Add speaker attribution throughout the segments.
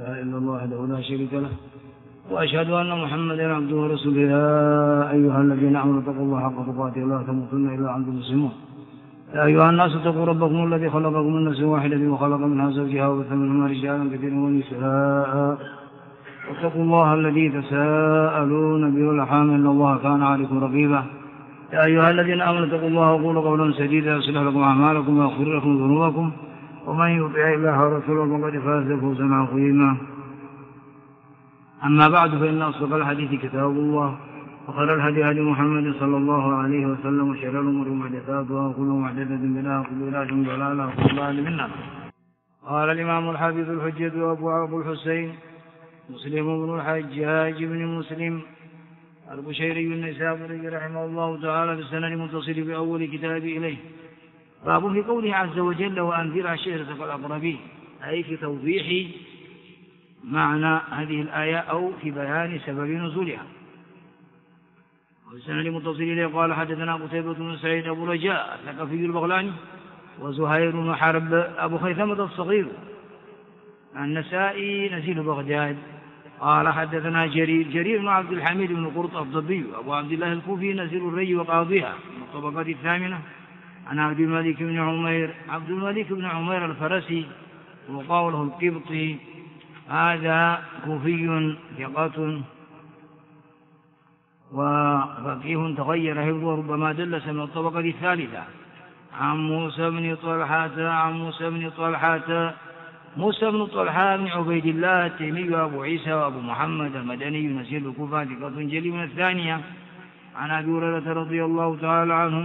Speaker 1: إلا الله وحده لا شريك له وأشهد أن محمدا عبده ورسوله. يا أيها الذين آمنوا اتقوا الله حق تقاته ولا تموتن إلا وأنتم مسلمون. يا أيها الناس اتقوا ربكم الذي خلقكم من نفس واحدة وخلق منها زوجها وبث منهما رجالا كثيرا ونساء واتقوا الله الذي تساءلون به والأرحام إن الله كان عليكم رقيبا. يا أيها الذين آمنوا اتقوا الله وقولوا قولا سديدا يصلح لكم أعمالكم ويغفر لكم ذنوبكم ومن يطع الله ورسوله فقد فاز فوزا عظيما. أما بعد فإن أصدق الحديث كتاب الله وخير الهدي هدي محمد صلى الله عليه وسلم وشر الأمور محدثاتها وكل محدثة بدعة وكل بدعة ضلالة وكل ضلالة في النار. قال الإمام الحافظ الحجة أبو الحسين مسلم بن الحجاج بن مسلم البشيري النسابوري رحمه الله تعالى في السنة المتصل بأول كتاب إليه. باب في قوله عز وجل وأنذر عشيرتك الأقربين، أي في توضيح معنى هذه الآية أو في بيان سبب نزولها. وفي السنة المتصل إليه قال حدثنا قتيبة بن سعيد أبو رجاء الثقفي البغلاني وزهير بن حرب أبو خيثمة الصغير النسائي نزيل بغداد قال حدثنا جرير بن عبد الحميد بن قرط الضبي أبو عبد الله الكوفي نزيل الري وقاضيها من الطبقات الثامنة عن عبد الملك بن عمير الفرسي وقوله القبطي هذا كوفي ثقة وفقيه تغير حفظه ربما دلس من الطبقة الثالثة عن موسى بن طلحة بن عبيد الله التيمي وأبو عيسى وأبو محمد المدني نزيل الكوفة ثقة جلي من الثانية عن أبي هريرة رضي الله تعالى عنه.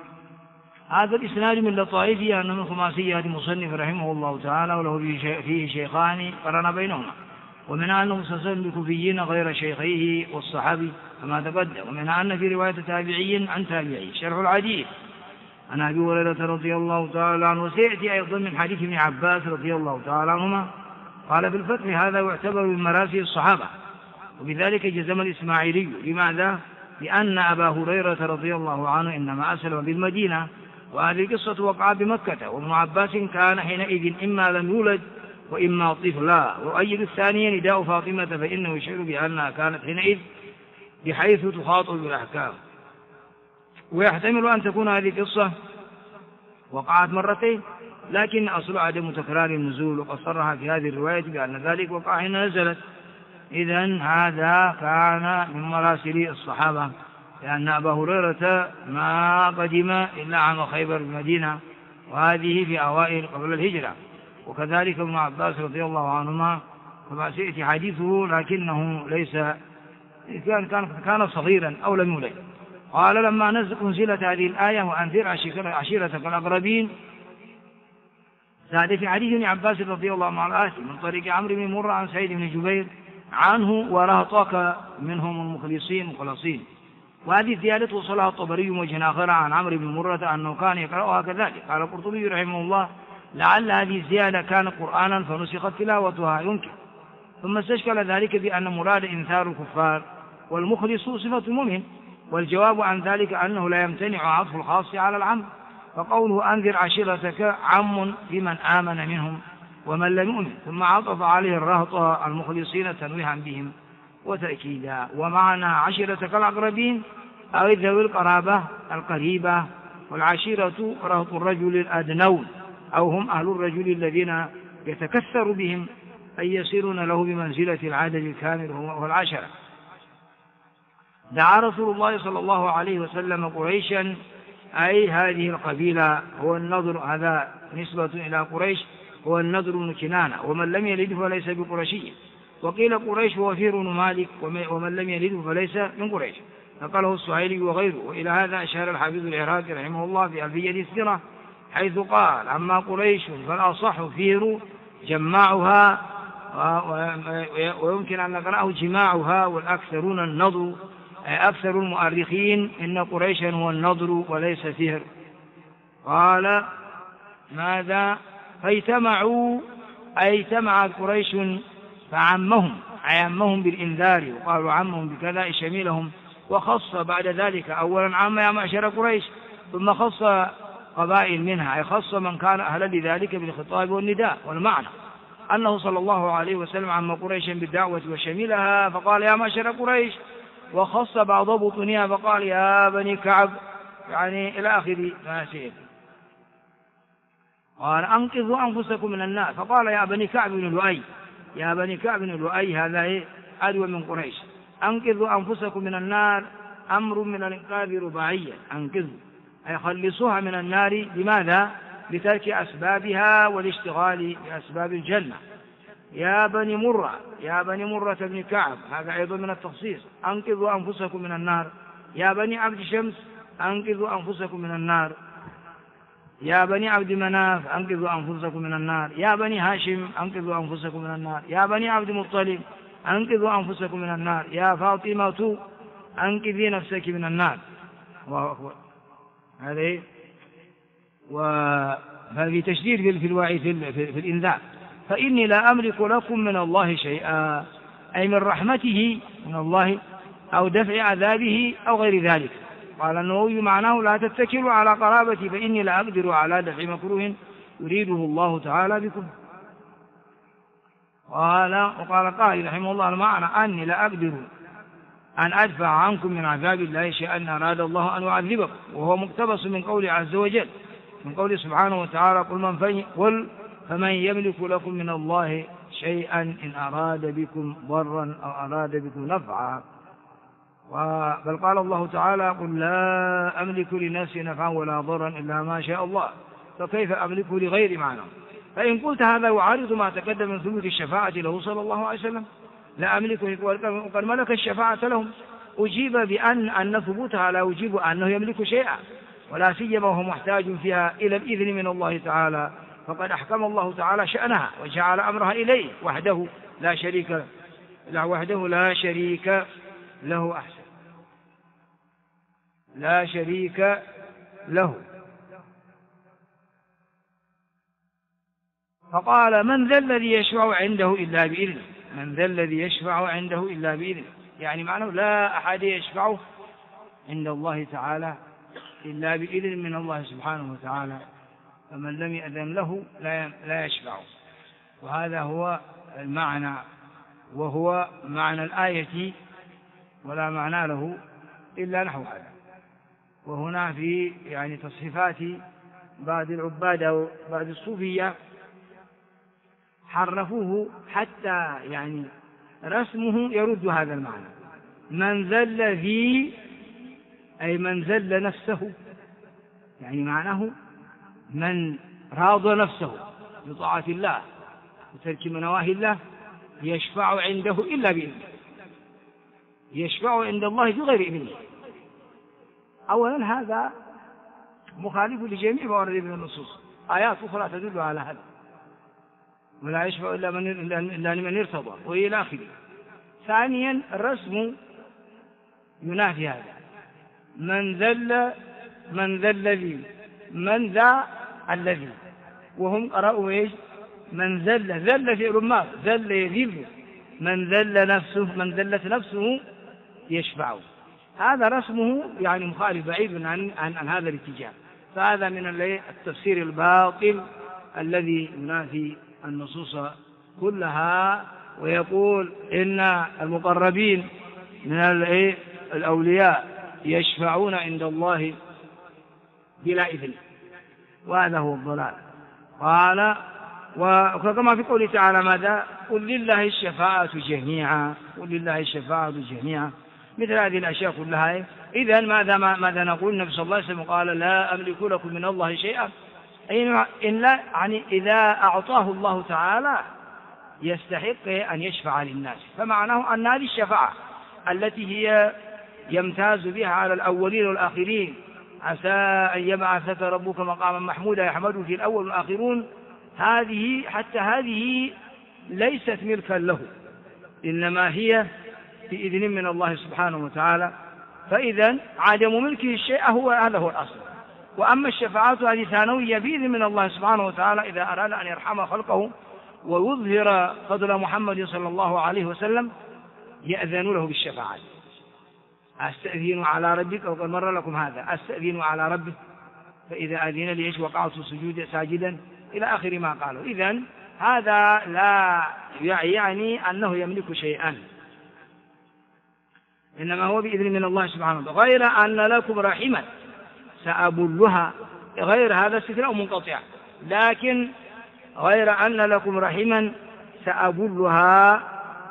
Speaker 1: هذا الإسناد من لطائفه أنه من خماسيات مصنف رحمه الله تعالى وله فيه شيخان قرن بينهما، ومنها أنه مسلسل بكوفيين غير شيخيه والصحابي كما تقدم، ومنها أن في رواية تابعي عن تابعي شرح العديد عن أبي هريرة رضي الله تعالى عنه. وسيأتي أيضا من حديث ابن عباس رضي الله تعالى عنهما قال في الفتح هذا يعتبر من مراسي الصحابة، وبذلك جزم الإسماعيلي. لماذا؟ لأن أبا هريرة رضي الله عنه إنما أسلم بالمدينة وهذه القصة وقعت بمكة، وابن عباس كان حينئذ إما لم يولد وإما طفلا. وأيد الثانية نداء فاطمة فإنه يشعر بأنها كانت حينئذ بحيث تخاطب بالأحكام. ويحتمل أن تكون هذه القصة وقعت مرتين، لكن أصل عدم تكرار النزول، وقد صرح في هذه الرواية بأن ذلك وقع حين نزلت. إذن هذا كان من مراسل الصحابة، لأن أبا هريرة ما قدم إلا عام خيبر بالمدينة، وهذه في أوائل قبل الهجرة. وكذلك ابن عباس رضي الله عنهما كما سيأتي حديثه، لكنه ليس كان صغيرا أو لم يولد. قال لما نزلت هذه الآية وأنذر عشيرتك الأقربين، زاد في حديث ابن عباس رضي الله عنه الآتي من طريق عمرو بن مرة عن سعيد بن جبير عنه ورهطك منهم المخلصين. وهذه الزيادة وصلها الطبري وجه آخر عن عمرو بن مرة أنه كان يقرأها كذلك. قال القرطبي رحمه الله لعل هذه الزيادة كانت قرآنا فنسخت تلاوتها يمكن، ثم استشكل ذلك بأن مراد إنذار الكفار والمخلص صفة المؤمن، والجواب عن ذلك أنه لا يمتنع عطف الخاص على العام، فقوله أنذر عشيرتك عام لمن آمن منهم ومن لم يؤمن، ثم عطف عليه الرهط المخلصين تنويها بهم وتأكيدا. ومعنى عشيرتك الأقربين أو ذوي القرابة القريبة، والعشيرة رهط الرجل الأدنون أو هم أهل الرجل الذين يتكثر بهم أي يصيرون له بمنزلة العدد الكامل وهو العشرة. دعا رسول الله صلى الله عليه وسلم قريشا أي هذه القبيلة، هو النضر، هذا نسبة إلى قريش، هو النضر بن كنانة، ومن لم يلد فليس بقرشي. وقيل قريش وفير بن مالك، ومن لم يلد فليس من قريش، نقله السهيلي وغيره. وإلى هذا أشار الحافظ العراقي رحمه الله في ألفية السيرة حيث قال أما قريش فالأصح فير جماعها، ويمكن أن نقرأه جماعها، والأكثرون النضر، أكثر المؤرخين إن قريشا هو النضر وليس فير. قال ماذا؟ فاجتمعوا أي اجتمع قريش فعمهم بالإنذار، وقالوا عمهم بكذا شميلهم، وخص بعد ذلك أولا عام يا معشر قريش، ثم خص قبائل منها، أي خص من كان أهلا لذلك بالخطاب والنداء والمعنى. أنه صلى الله عليه وسلم عم قريشا بالدعوة وشملها فقال يا معشر قريش، وخص بعض بطونها فقال يا بني كعب، يعني إلى آخر ما سيأتي. قال أنقذوا أنفسكم من النار، فقال يا بني كعب بن لؤي، يا بني كعب بن لؤي، هذا عدو من قريش، أنقذوا أنفسكم من النار، أمر من الإنقاذ رباعيا، أنقذوا أي خلصوها من النار. لماذا؟ لترك أسبابها والاشتغال بأسباب الجنة. يا بني مرة، يا بني مرة بن كعب، هذا أيضا من التخصيص، أنقذوا أنفسكم من النار. يا بني عبد شمس، أنقذوا أنفسكم من النار. يا بني عبد مناف، أنقذوا أنفسكم من النار. يا بني هاشم، أنقذوا أنفسكم من النار. يا بني عبد المطلب، أنقذوا أنفسكم من النار. يا فاطمة، أنقذي نفسك من النار. الله أكبر. هذه وهذه تشديد في الوعي في الإنذار. فإني لا أملك لكم من الله شيئا، أي من رحمته من الله أو دفع عذابه أو غير ذلك. قال النووي معناه لا تتكلوا على قرابتي فإني لا أقدر على دفع مكروه يريده الله تعالى بكم. وقال قائل رحمه الله المعنى أني لا أقدر أن أدفع عنكم من عذاب الله شيئا أراد الله أن يعذبكم، وهو مقتبس من قوله عز وجل، من قوله سبحانه وتعالى قل فمن يملك لكم من الله شيئا إن أراد بكم ضرا أو أراد بكم نفعا. بل قال الله تعالى قل لا أملك لنفسي نفعا ولا ضرا إلا ما شاء الله، فكيف أملكه لغير معنى؟ فإن قلت هذا يعارض ما تقدم من ثبوت الشفاعة له صلى الله عليه وسلم، لا أملكه وقد ملك الشفاعة لهم، أجيب بأن ثبوتها لا يجيب أنه يملك شيئا، ولا سيما وهو محتاج فيها إلى الإذن من الله تعالى، فقد أحكم الله تعالى شأنها وجعل أمرها إليه وحده لا شريك له، وحده لا شريك له، أحسن لا شريك له. فقال من ذا الذي يشفع عنده إلا بإذنه، من ذا الذي يشفع عنده إلا بإذنه، يعني معناه لا أحد يشفع عند الله تعالى إلا بإذن من الله سبحانه وتعالى، فمن لم يأذن له لا يشفع. وهذا هو المعنى، وهو معنى الآية ولا معنى له إلا نحو هذا. وهنا في يعني تصحيفات بعض العباد أو بعض الصوفية حرفوه حتى يعني رسمه يرد هذا المعنى، من ذا الذي أي من ذل نفسه، يعني معناه من راض نفسه بطاعة الله وترك منواهي الله يشفع عنده إلا بإذنه، يشفع عند الله بغير إذنه. أولا هذا مخالف لجميع ما ورد من النصوص، آيات أخرى تدل على هذا، ولا يشفع إلا لمن ارتضى وإلى آخره. ثانيا الرسم ينافي هذا، من ذا الذي، من ذا الذي، وهم قرأوا ايش؟ من ذل فعل ماض، ذل يذل، من ذل نفسه، من ذلت نفسه يشفع، هذا رسمه يعني مخالف بعيد عن هذا الاتجاه. فهذا من التفسير الباطل الذي ينافي النصوص كلها، ويقول إن المقربين من الأولياء يشفعون عند الله بلا إذن، وهذا هو الضلال. قال وكما في قوله تعالى ماذا؟ قل لله الشفاعة جميعا، قل لله الشفاعة جميعا، مثل هذه الأشياء كلها. إذن ماذا نقول؟ النبي صلى الله عليه وسلم قال لا أملك لكم من الله شيئا، إن لا يعني إذا أعطاه الله تعالى يستحق أن يشفع للناس، فمعناه أن هذه الشفاعة التي هي يمتاز بها على الأولين والآخرين، عسى أن يبعثك ربك مقاما محمودا يحمده في الأول والآخرون، هذه حتى هذه ليست ملكا له، إنما هي بإذن من الله سبحانه وتعالى. فإذا عدم ملكه الشيء هذا هو الأصل. وأما الشفاعات هذه ثانوية بإذن من الله سبحانه وتعالى إذا أراد أن يرحم خلقه ويظهر فضل محمد صلى الله عليه وسلم يأذن له بالشفاعات. أستأذن على ربك، وقد مر لكم هذا، أستأذن على ربك فإذا أذن لي وقعت ساجدا إلى آخر ما قالوا. إذن هذا لا يعني أنه يملك شيئا، إنما هو بإذن من الله سبحانه وتعالى. غير أن لكم رحما سأبلها، غير هذا استثناء منقطع، لكن غير أن لكم رحما سأبلها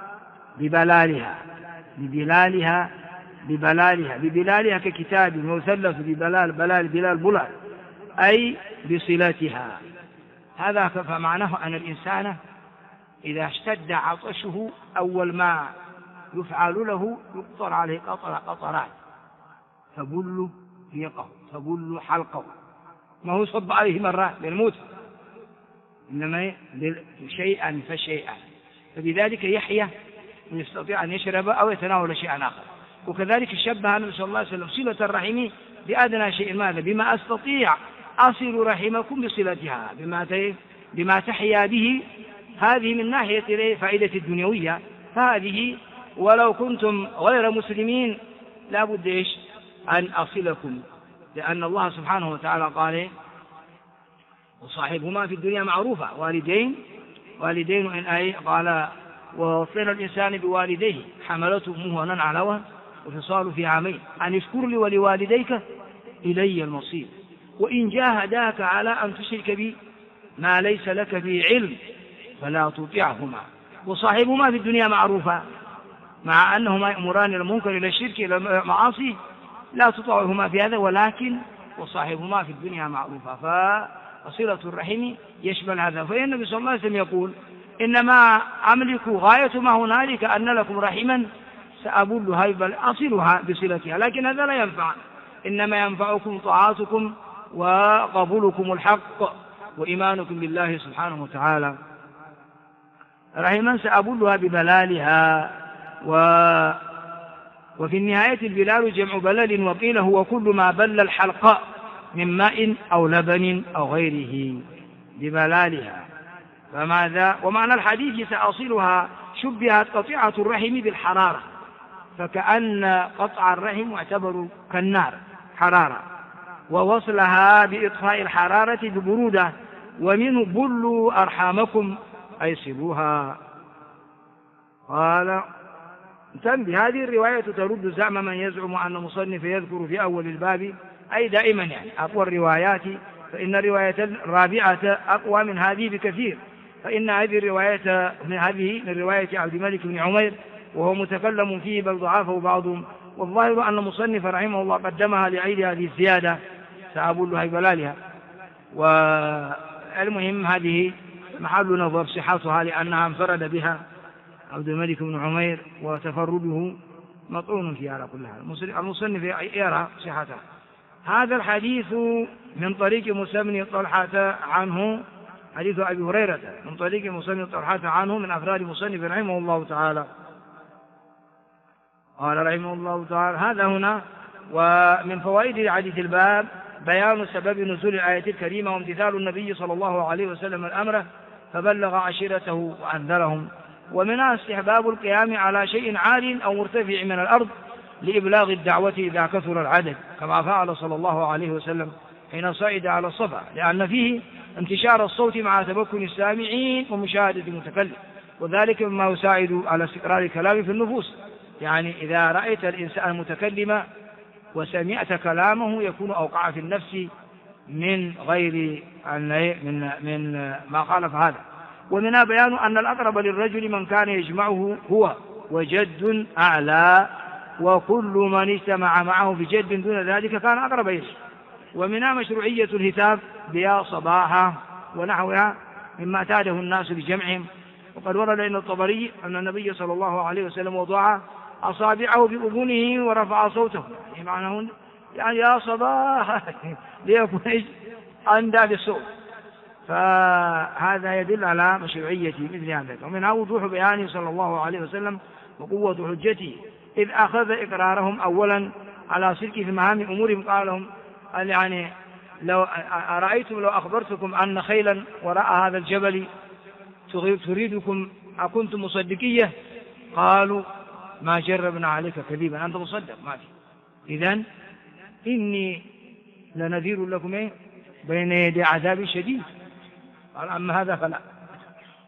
Speaker 1: ببلالها ككتاب مثلث ببلال بلال أي بصلتها. هذا فمعناه أن الإنسان إذا اشتد عطشه أول ما يفعل له يقطر عليه قطرات تبل فيقه تبل حلقه، ما هو صب عليه مرات للموت، إنما شيئا فشيئا، فبذلك يحيى ويستطيع أن يشرب أو يتناول شيئا آخر. وكذلك شبه النبي صلى الله عليه وسلم صلة الرحم بأدنى شيء، ماذا؟ بما أستطيع أصل رحمكم بصلتها، بما تحيا به. هذه من ناحية فائدة الدنيوية، فهذه ولو كنتم غير مسلمين لا بد أن أصلكم، لأن الله سبحانه وتعالى قال وصاحبهما في الدنيا معروفة والدين إن قال ووصينا الإنسان بوالديه حملته أمه وهنا على وهن وفصاله في عامين أن اشكر لي ولوالديك إلي المصير وإن جاهداك على أن تشرك بي ما ليس لك به علم فلا تطعهما. وصاحبهما في الدنيا معروفة، مع أنهما يأمران المنكر إلى الشرك إلى المعاصي لا تطعهما في هذا، ولكن وصاحبهما في الدنيا معروفة، فصلة الرحم يشمل هذا. فإن النبي صلى الله عليه وسلم يقول إنما أملك غاية ما هنالك أن لكم رحما سأبلها بل أصلها بصلتها، لكن هذا لا ينفع، إنما ينفعكم طاعاتكم وقبولكم الحق وإيمانكم بالله سبحانه وتعالى. رحما سأبلها ببلالها. وفي النهاية البلال جمع بلل، وقيل هو كل ما بل الحلق من ماء أو لبن أو غيره ببلالها. فماذا؟ ومعنى الحديث سأصلها شبهت قطيعة الرحم بالحرارة، فكأن قطع الرحم يعتبر كالنار حرارة، ووصلها بإطفاء الحرارة ببرودة، ومنه بلوا أرحامكم أي صلوها. قال تنبه هذه الرواية ترد زعم من يزعم أن المصنف يذكر في أول الباب أي دائما يعني أقوى الروايات، فإن الرواية الرابعة أقوى من هذه بكثير، فإن هذه الرواية من رواية عبد الملك بن عمير وهو متكلم فيه بل ضعفه بعضهم، والظاهر أن المصنف رحمه الله قدمها لعيد هذه الزيادة سأبلها بلالها. والمهم هذه محل نظر صحتها لأنها انفرد بها عبد الملك بن عمير وتفرده مطعون فيها على كل حال، المصنف يرى صحتها. هذا الحديث من طريق موسى بن طلحة عنه، حديث أبي هريرة من طريق موسى بن طلحة عنه من أفراد المصنف رحمه الله تعالى. قال رحمه الله تعالى هذا هنا. ومن فوائد حديث الباب بيان سبب نزول الآية الكريمة وامتثال النبي صلى الله عليه وسلم الأمر فبلغ عشيرته وأنذرهم، ومنها استحباب القيام على شيء عال أو مرتفع من الأرض لإبلاغ الدعوة إذا كثر العدد، كما فعل صلى الله عليه وسلم حين صعد على الصفا، لأن فيه انتشار الصوت مع تمكن السامعين ومشاهدة المتكلم، وذلك مما يساعد على استقرار الكلام في النفوس. يعني إذا رأيت الإنسان المتكلم وسمعت كلامه يكون أوقع في النفس من غير من ما خالف هذا. ومنها بيان أن الأقرب للرجل من كان يجمعه هو وجد أعلى، وكل من اجتمع معه بجد دون ذلك كان أقرب إليه. ومنها مشروعية الهتاف بيا صباحا ونحوها مما اعتاده الناس بجمعهم. وقد ورد إن الطبري أن النبي صلى الله عليه وسلم وضع أصابعه بأذنه ورفع صوته، يعني يا صباح ليكون أندى بالصوت، فهذا يدل على مشروعية مثل هذا. ومنها وضوح بيانه صلى الله عليه وسلم وقوة حجته إذ أخذ إقرارهم أولا على صدق في مهام أمورهم. قال لهم يعني لو أرأيتم لو أخبرتكم أن خيلا وراء هذا الجبل تريدكم أكنتم مصدقية؟ قالوا ما جربنا عليك كذبا، أنت مصدق ما في. إذن إني لنذير لكم بين يدي عذاب شديد. قال أما هذا فلا.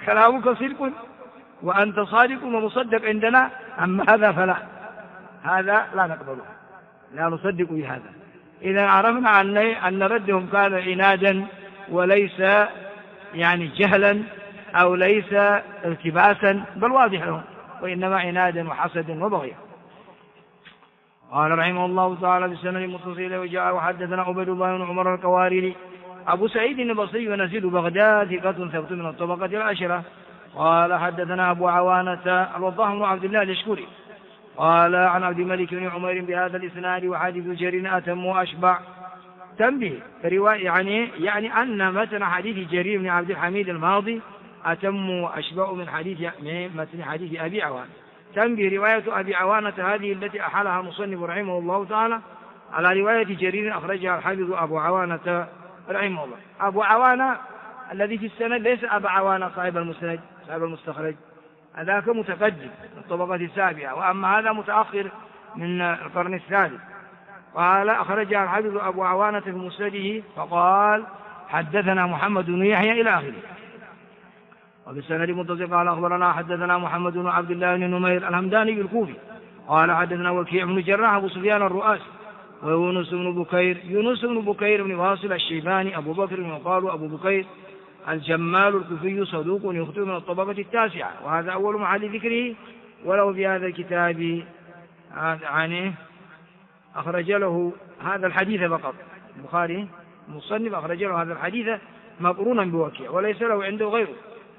Speaker 1: كلامك صدق وأنت صادق ومصدق عندنا، أما هذا فلا، هذا لا نقبله، لا نصدق بهذا. إذا عرفنا أن ردهم كان عنادا وليس يعني جهلا أو ليس التباسا، بل واضح لهم، وإنما عنادا وحسدا وبغيا. قال رحمه الله تعالى بالسند المتصل وجاء وحدثنا عبيد الله بن عمر القواريري أبو سعيد البصري ونزيل بغداد ثقة ثبت من الطبقة العشرة. قال حدثنا أبو عوانة الوضاح بن عبد الله اليشكري قال عن عبد الملك بن عمير بهذا الإسناد وحديث جرير أتم وأشبع. تنبيه رواية يعني أن متن حديث جرير بن عبد الحميد الماضي أتم وأشبع من متن حديث أبي عوانة. تنبيه رواية أبي عوانة هذه التي أحالها المصنف رحمه الله تعالى على رواية جرير أخرجها الحافظ أبو عوانة رحمه الله. أبو عوانة الذي في السند ليس أبا عوانة صاحب المسند صاحب المستخرج، هذاك متقدم من الطبقة السابعة، وأما هذا متأخر من القرن الثالث. قال أخرجها الحافظ أبو عوانة في مسنده فقال حدثنا محمد بن يحيى إلى آخره. وبالسند متصل قال أخبرنا حدثنا محمد بن عبد الله بن نمير الهمداني الكوفي قال حدثنا وكيع بن جراح أبو سفيان الرؤاسي ويونس بن بكير بن واصل الشيباني أبو بكر يقال أبو بكير الجمال الكوفي صدوق يخطئ من الطبقة التاسعة، وهذا أول محل ذكره، ولو في هذا الكتاب عنه أخرج له هذا الحديث فقط. البخاري المصنف أخرج له هذا الحديث مقرونا بوكيع وليس له عنده غيره.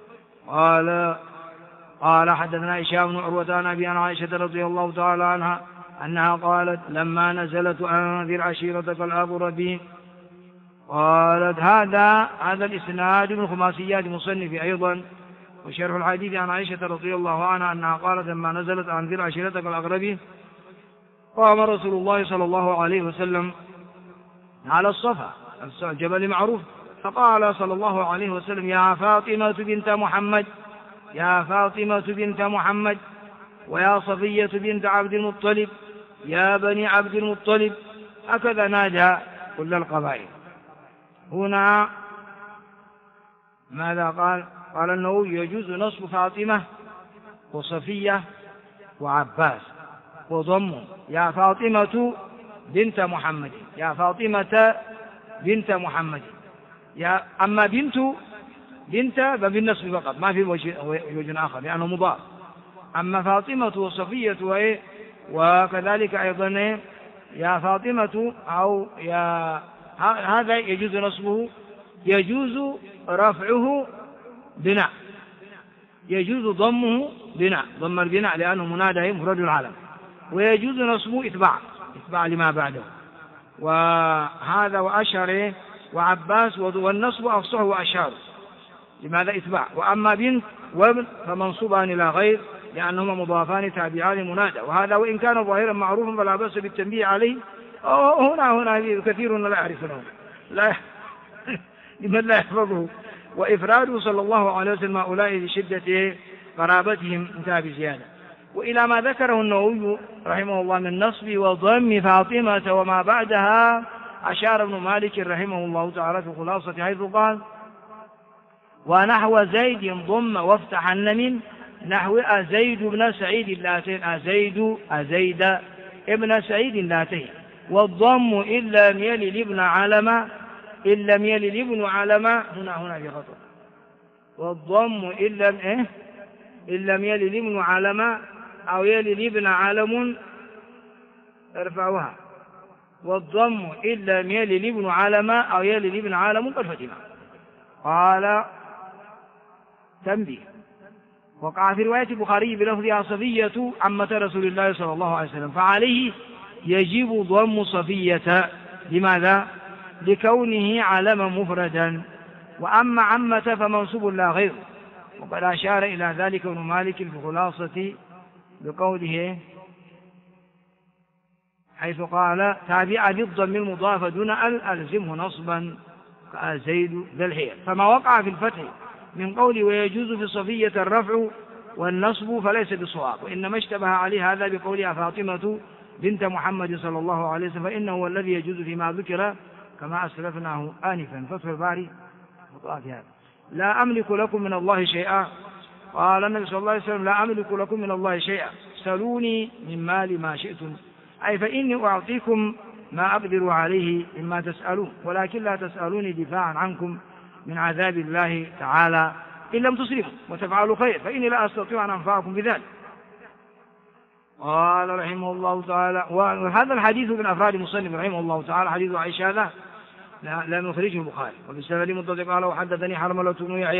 Speaker 1: قال حدثنا هشام بن عروة عن أبي عائشة رضي الله تعالى عنها أنها قالت لما نزلت أنذر عشيرتك الأقربين. قالت هذا الإسناد من خماسيات مصنف أيضا. وشرح الحديث عن عائشة رضي الله عنها أنها قالت لما نزلت أنذر عشيرتك الأقربين قام رسول الله صلى الله عليه وسلم على الصفا الجبل معروف، فقال صلى الله عليه وسلم يا فاطمة بنت محمد ويا صفية بنت عبد المطلب يا بني عبد المطلب، هكذا نادى كل القبائل. هنا ماذا قال أنه يجوز نصب فاطمة وصفية وعباس وضم يا فاطمة بنت محمد، يا فاطمة بنت محمد، أما بنت فبالنصب فقط ما في وجه آخر لأنه مضاف. أما فاطمة وصفية وكذلك أيضا يا فاطمة أو هذا يجوز نصبه، يجوز رفعه بناء، يجوز ضمه بناء، ضم البناء لأنه منادى مفرد العالم، ويجوز نصبه إتباع لما بعده. وهذا وأشهر وعباس والنصب أفصح وأشهر، لماذا إتباع. وأما بنت وابن فمنصوبان إلى غير لأنهما مضافان تابعان منادى، وهذا وإن كان ظاهرا معروفا فلا بأس بالتنبيه عليه. هنا كثير لا يعرفونه لمن لا يحفظه، وإفراده صلى الله عليه وسلم هؤلاء لشدة قرابتهم انتهى بزيادة. وإلى ما ذكره النووي رحمه الله من نصب وضم فاطمة وما بعدها أشار ابن مالك رحمه الله تعالى في خلاصة حيث قال ونحو زيد ضم وافتحن من نحو أزيد بن سعيد اللاتين أزيد ابن سعيد اللاتين، والضم إن لم يلل ابن علم هنا في خطأ، والضم إن لم يلل ابن علم أو يلل ابن علم ارفعوها، والضم إن لم يلل ابن علم أو يلل ابن علم قرفتنا. قال تنبيه وقع في رواية البخاري بلفظها صفية عمة رسول الله صلى الله عليه وسلم، فعليه يجب ضم صفية. لماذا؟ لكونه علما مفردا، وأما عمة فمنصوب لا غير. وقد أشار إلى ذلك ابن مالك في خلاصة بقوله حيث قال تابع بالضم المضاف دون ألزمه نصبا كزيد ذا الحيل. فما وقع في الفتح من قوله ويجوز في صفية الرفع والنصب فليس بصواب، وإنما اشتبه عليه هذا بقولها فاطمة بنت محمد صلى الله عليه وسلم، فإنه هو الذي يجوز فيما ذكر كما أسلفناه آنفا. فتح الباري مطلع في هذا. لا أملك لكم من الله شيئا. قال النبي صلى الله عليه وسلم لا أملك لكم من الله شيئا، سلوني من مال ما شئتم، أي فإني أعطيكم ما أقدر عليه مما تسألون، ولكن لا تسألوني دفاعا عنكم من عذاب الله تعالى إن لم تسلموا وتفعلوا خير، فإني لا أستطيع أن أنفعكم بذلك. قال رحمه الله تعالى، وهذا الحديث من أفراد المصنف رحمه الله تعالى حديث عائشة هذا لم يخرجه البخاري. وبالسند متصل قال وحدثني حرملة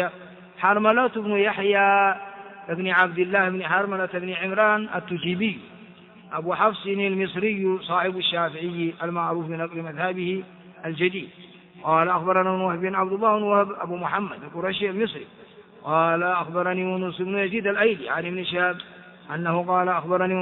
Speaker 1: بن يحيى ابن عبد الله بن حرملة بن عمران التجيبي أبو حفص المصري صاحب الشافعي المعروف بنقل مذهبه الجديد. قال أخبرنا وهب بن عبد الله وهب أبو محمد القرشي المصري قال أخبرني يونس بن يزيد الأيلي عن ابن شهاب أنه قال أخبرني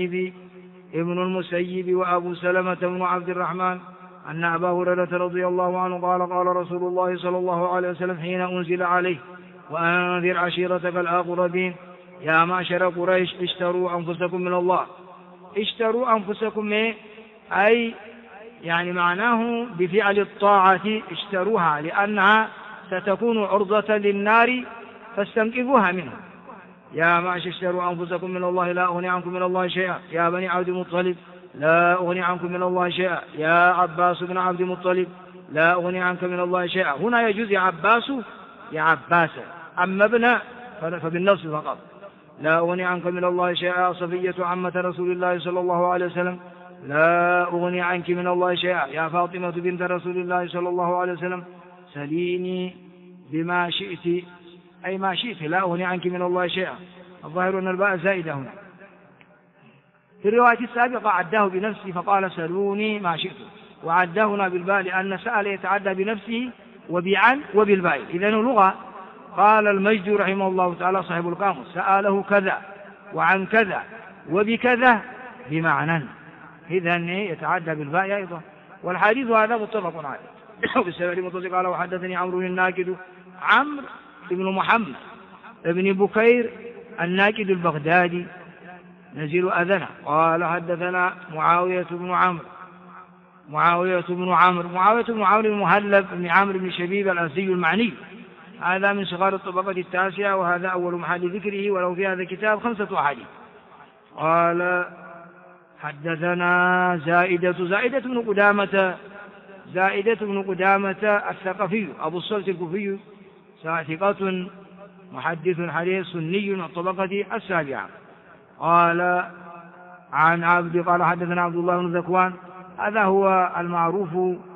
Speaker 1: ابن المسيب وأبو سلمة بن عبد الرحمن أن أبا هريرة رضي الله عنه قال قال رسول الله صلى الله عليه وسلم حين أنزل عليه وأنذر عشيرتك الأقربين يا معشر قريش اشتروا أنفسكم من الله. اشتروا أنفسكم أي يعني معناه بفعل الطاعة اشتروها لأنها ستكون عرضة للنار فاستنقذوها منه. يا معشر اشتروا أنفسكم من الله لا أغني عنكم من الله شيئا. يا بني عبد المطلب لا أغني عنكم من الله شيئا. يا عباس بن عبد المطلب لا أغني عنك من الله شيئا. هنا يجوز يا عباس يا عباس، أما ابن فبالنص فقط. لا أغني عنك من الله شيئا. صفية عمة رسول الله صلى الله عليه وسلم لا أغني عنك من الله شيئا. يا فاطمة بنت رسول الله صلى الله عليه وسلم سليني بما شئت، أي ما شئت لا أغني عنك من الله شيئا. الظاهر أن الباء زائدة هنا. في الرواية السابقة عداه بنفسه فقال سلوني ما شئت، وعداه هنا بالباء لأن سأل يتعدى بنفسه وبعن وبالباء. إذن لغة. قال المجد رحمه الله تعالى صاحب القاموس سأله كذا وعن كذا وبكذا بمعنى، إذن يتعدى بالباء أيضا. والحديث هذا متفق عليه. بالسند المتصل قال وحدثني عمرو الناكد عمرو بن محمد ابن بكير الناكد البغدادي نزيل أذنه. قال حدثنا معاوية بن عمرو المهلب بن عمرو بن شبيب الأسدي المعني، هذا من صغار الطبقة التاسعة، وهذا أول محل ذكره، ولو في هذا الكتاب 5 أحاديث. قال حدثنا زائدة بن قدامة الثقفي أبو الصلت الكوفي ثقة محدث حديث سني من الطبقة السابعة. قال حدثنا عبد الله بن ذكوان، هذا هو المعروف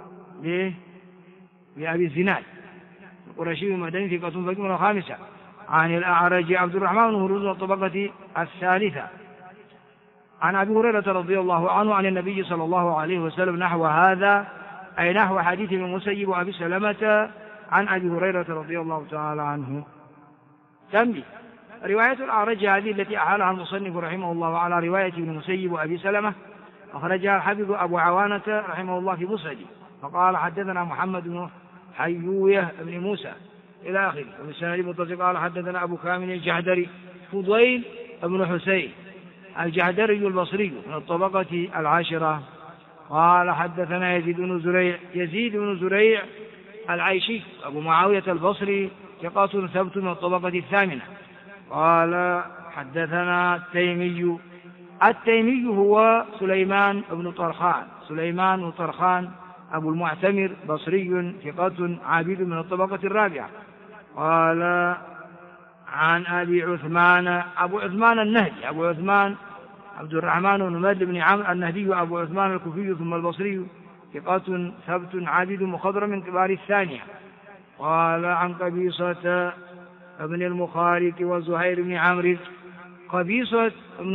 Speaker 1: بأبي الزناد القرشي المدني ثقة فقيه من 5. عن الأعرج عبد الرحمن بن هرمز من الطبقة الثالثة. عن أبي هريرة رضي الله عنه عن النبي صلى الله عليه وسلم نحو هذا، أي نحو حديث ابن المسيب وأبي سلمة عن أبي هريرة رضي الله تعالى عنه. تنبيه: رواية الأعرج هذه التي أحالها المصنف رحمه الله على رواية ابن المسيب وأبي سلمة أخرجها الحافظ أبو عوانة رحمه الله في مسنده، فقال حدثنا محمد بن حيوية بن موسى إلى آخره. وبالسند المتصل قال حدثنا أبو كامل الجحدري فضيل بن حسين الجحدري البصري من الطبقة 10. قال حدثنا يزيد بن زريع العيشي أبو معاوية البصري ثقة ثبت من الطبقة 8. قال حدثنا التيمي هو سليمان بن طرخان أبو المعتمر بصري ثقة عابد من الطبقة 4. قال عن أبي عثمان أبو عثمان النهدي أبو عثمان عبد الرحمن بن مهدي بن عمرو النهدي أبو عثمان الكوفي ثم البصري ثقة ثبت عابد مخضرم من كبار الثانية. قال عن قبيصة ابن المخارق وزهير بن عمرو قبيصة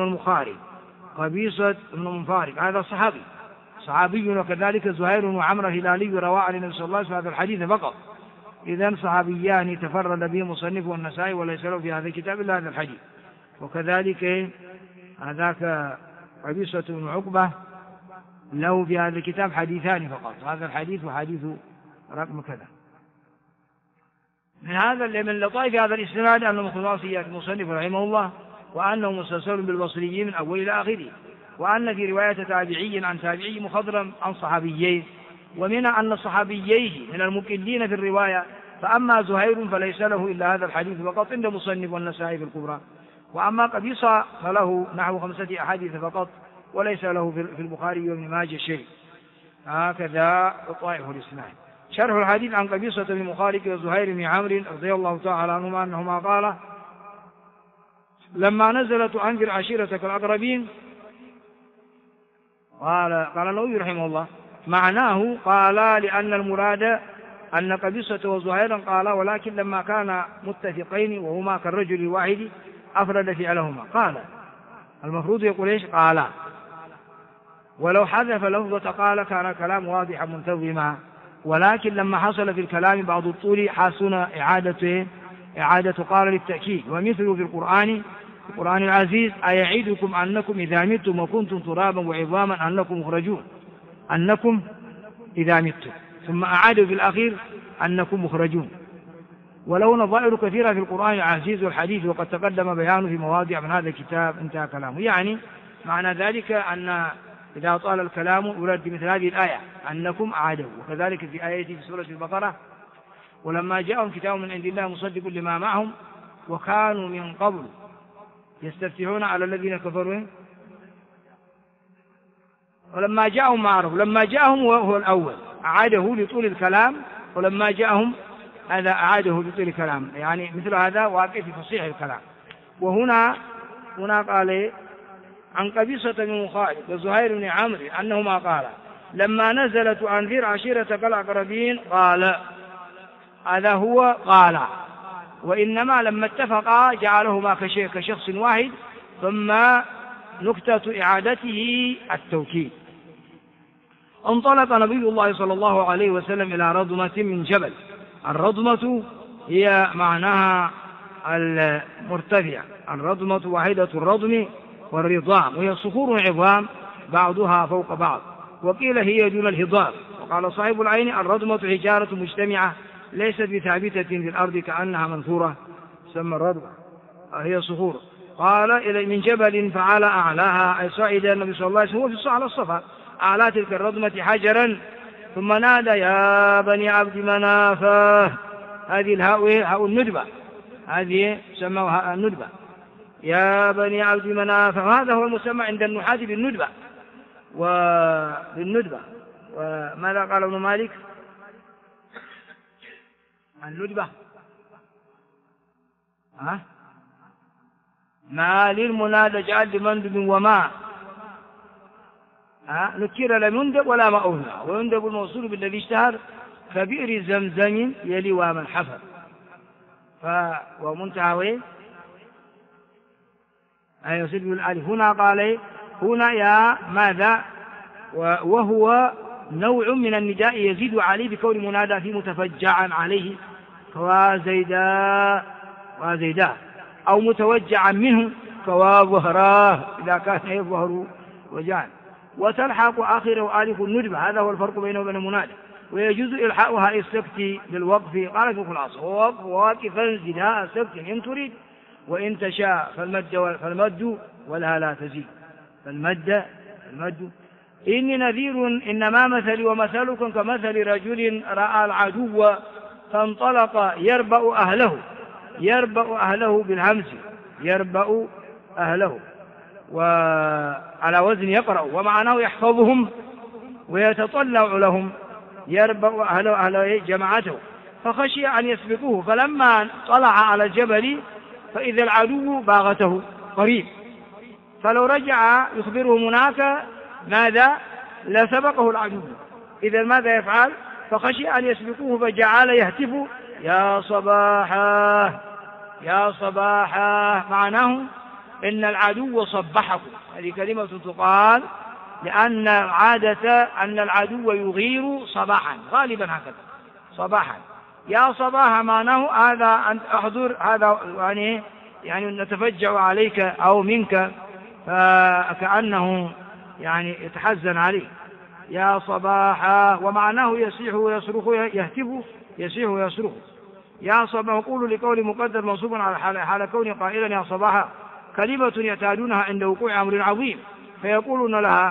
Speaker 1: ابن المخارق هذا صحابي وكذلك زهير بن عمرو الهلالي روى عن النبي صلى الله عليه وسلم هذا الحديث فقط. إذن صحابيان تفرد به مصنف والنسائي وليس له في هذا الكتاب إلا هذا الحديث. وكذلك هذاك قبيصة بن عقبة له في هذا الكتاب حديثان فقط، هذا الحديث وحديث رقم كذا. من لطائف هذا الإسناد أنه من خصوصيات المصنف رحمه الله، وأنه مستسل بالبصريين من أول إلى آخره، وأن في رواية تابعي عن تابعي مخضرم عن صحابيين، ومن أن صحابييه من المكلين في الرواية فأما زهير فليس له إلا هذا الحديث فقط عند مصنف والنسائي في الكبرى، وأما قبيصة فله نحو 5 أحاديث فقط وليس له في البخاري وابن ماجه شيء. هكذا طائف الإسناد. شرح الحديث عن قبيصة بن مخارق وزهير بن عمرو رضي الله تعالى عنهما أنهما قال لما نزلت أنذر عشيرتك الأقربين، قال النووي رحمه الله معناه قال لأن المراد أن قبيصة وزهيرا قال ولكن لما كان متفقين وهما كالرجل الواحد أفرد فعلهما. قال المفروض يقول إيش؟ قال، ولو حذف لفظة قال كان الكلام واضحا منتظما، ولكن لما حصل في الكلام بعض الطول حسن إعادة قال للتأكيد. ومثله في القرآن العزيز أيعدكم أنكم إذا متم وكنتم ترابا وعظاما أنكم مخرجون، أنكم إذا متم، ثم أعادوا في الأخير أنكم مخرجون. وله نظائر كثيرة في القرآن العزيز والحديث وقد تقدم بيانه في مواضع من هذا الكتاب. انتهى كلامه. يعني معنى ذلك أن إذا طال الكلام يرد بمثل هذه الآية أنكم أعادوا، وكذلك في آية في سورة البقرة ولما جاءهم كتاب من عند الله مصدق لما معهم وكانوا من قبل يستفتحون على الذين كفروا، ولما جاءهم ما عرفوا، لما جاءهم وهو الأول أعاده لطول الكلام، ولما جاءهم هذا أعاده لطول الكلام، يعني مثل هذا واقع في فصيح الكلام. وهنا قال عن قبيصة بن مخارق وزهير بن عمرو أنهما قال لما نزلت أنذر عشيرتك الأقربين قال، هذا هو قال، وإنما لما اتفقا جعلهما كشخص واحد، ثم نكتة إعادته التوكيد. انطلق نبي الله صلى الله عليه وسلم إلى رضمة من جبل. الرضمة هي معناها المرتفع، الرضمة واحدة الرضم والرضام، وهي صخور عظام بعضها فوق بعض، وقيل هي دون الهضاب. وقال صاحب العين الرضمة حجارة مجتمعة ليست بثابتة في الأرض كأنها منثورة، تسمى الرضمة، هي صخور. قال إلى من جبل فعلى أعلاها، أي صعد النبي صلى الله عليه وسلم في على الصفا أعلى تلك الرضمة حجرا، ثم نادى يا بني عبد مناف. هذه الهاء هاء الندبة، هذه سموها الندبة، يا بني عبد مناف. وهذا هو المسمى عند النحاة بالندبة وبالندبة. وماذا قال ابن مالك؟ الندبة ما للمنادى جعل لمندب وما نكر لا مندب ولا مأوهنا، ويندب الموصول بالذي اشتهر كبئر زمزم يلي ومن حفر. ومنتهى وين؟ يصير بالآلف. هنا قال هنا يا ماذا، وهو نوع من النداء يزيد عليه بكون منادى في متفجعا عليه كوازيدا أو متوجعا منه كواظهراه إذا كان يظهر وجعا، وتلحق آخره آلف الندبة. هذا هو الفرق بينه وبين المنادى. ويجوز إلحاؤها السكت بالوقف. قال في الخلاصة واقفا زداء السكت إن تريد، وإن تشاء فالمد ولها لا تزيد، فالمد إني نذير إنما مثلي ومثلكم كمثل رجل رأى العدو فانطلق يربأ أهله بالهمز، يربأ أهله، وعلى وزن يقرأ، ومعناه يحفظهم ويتطلع لهم، يربأ أهله جماعته، فخشي أن يسبقوه، فلما طلع على الجبل فإذا العدو باغته قريب، فلو رجع يخبرهم هناك ماذا لسبقه العدو، إذا ماذا يفعل؟ فخشي أن يسبقوه فجعل يهتف يا صباحا يا صباحا، معناه إن العدو صبحكم. هذه كلمة تقال لأن عادة أن العدو يغير صباحا، غالبا هكذا صباحا. يا صباح معناه هذا أنت أحضر، هذا يعني نتفجع عليك أو منك، فكأنه يعني يتحزن عليه. يا صباحا، ومعناه يصيح ويصرخ، يهتف يصيح ويصرخ. يا صباح قول لقول مقدر منصوب على حال كونه قائلا يا صباحا، كلمة يعتادونها عند وقوع أمر عظيم فيقولونها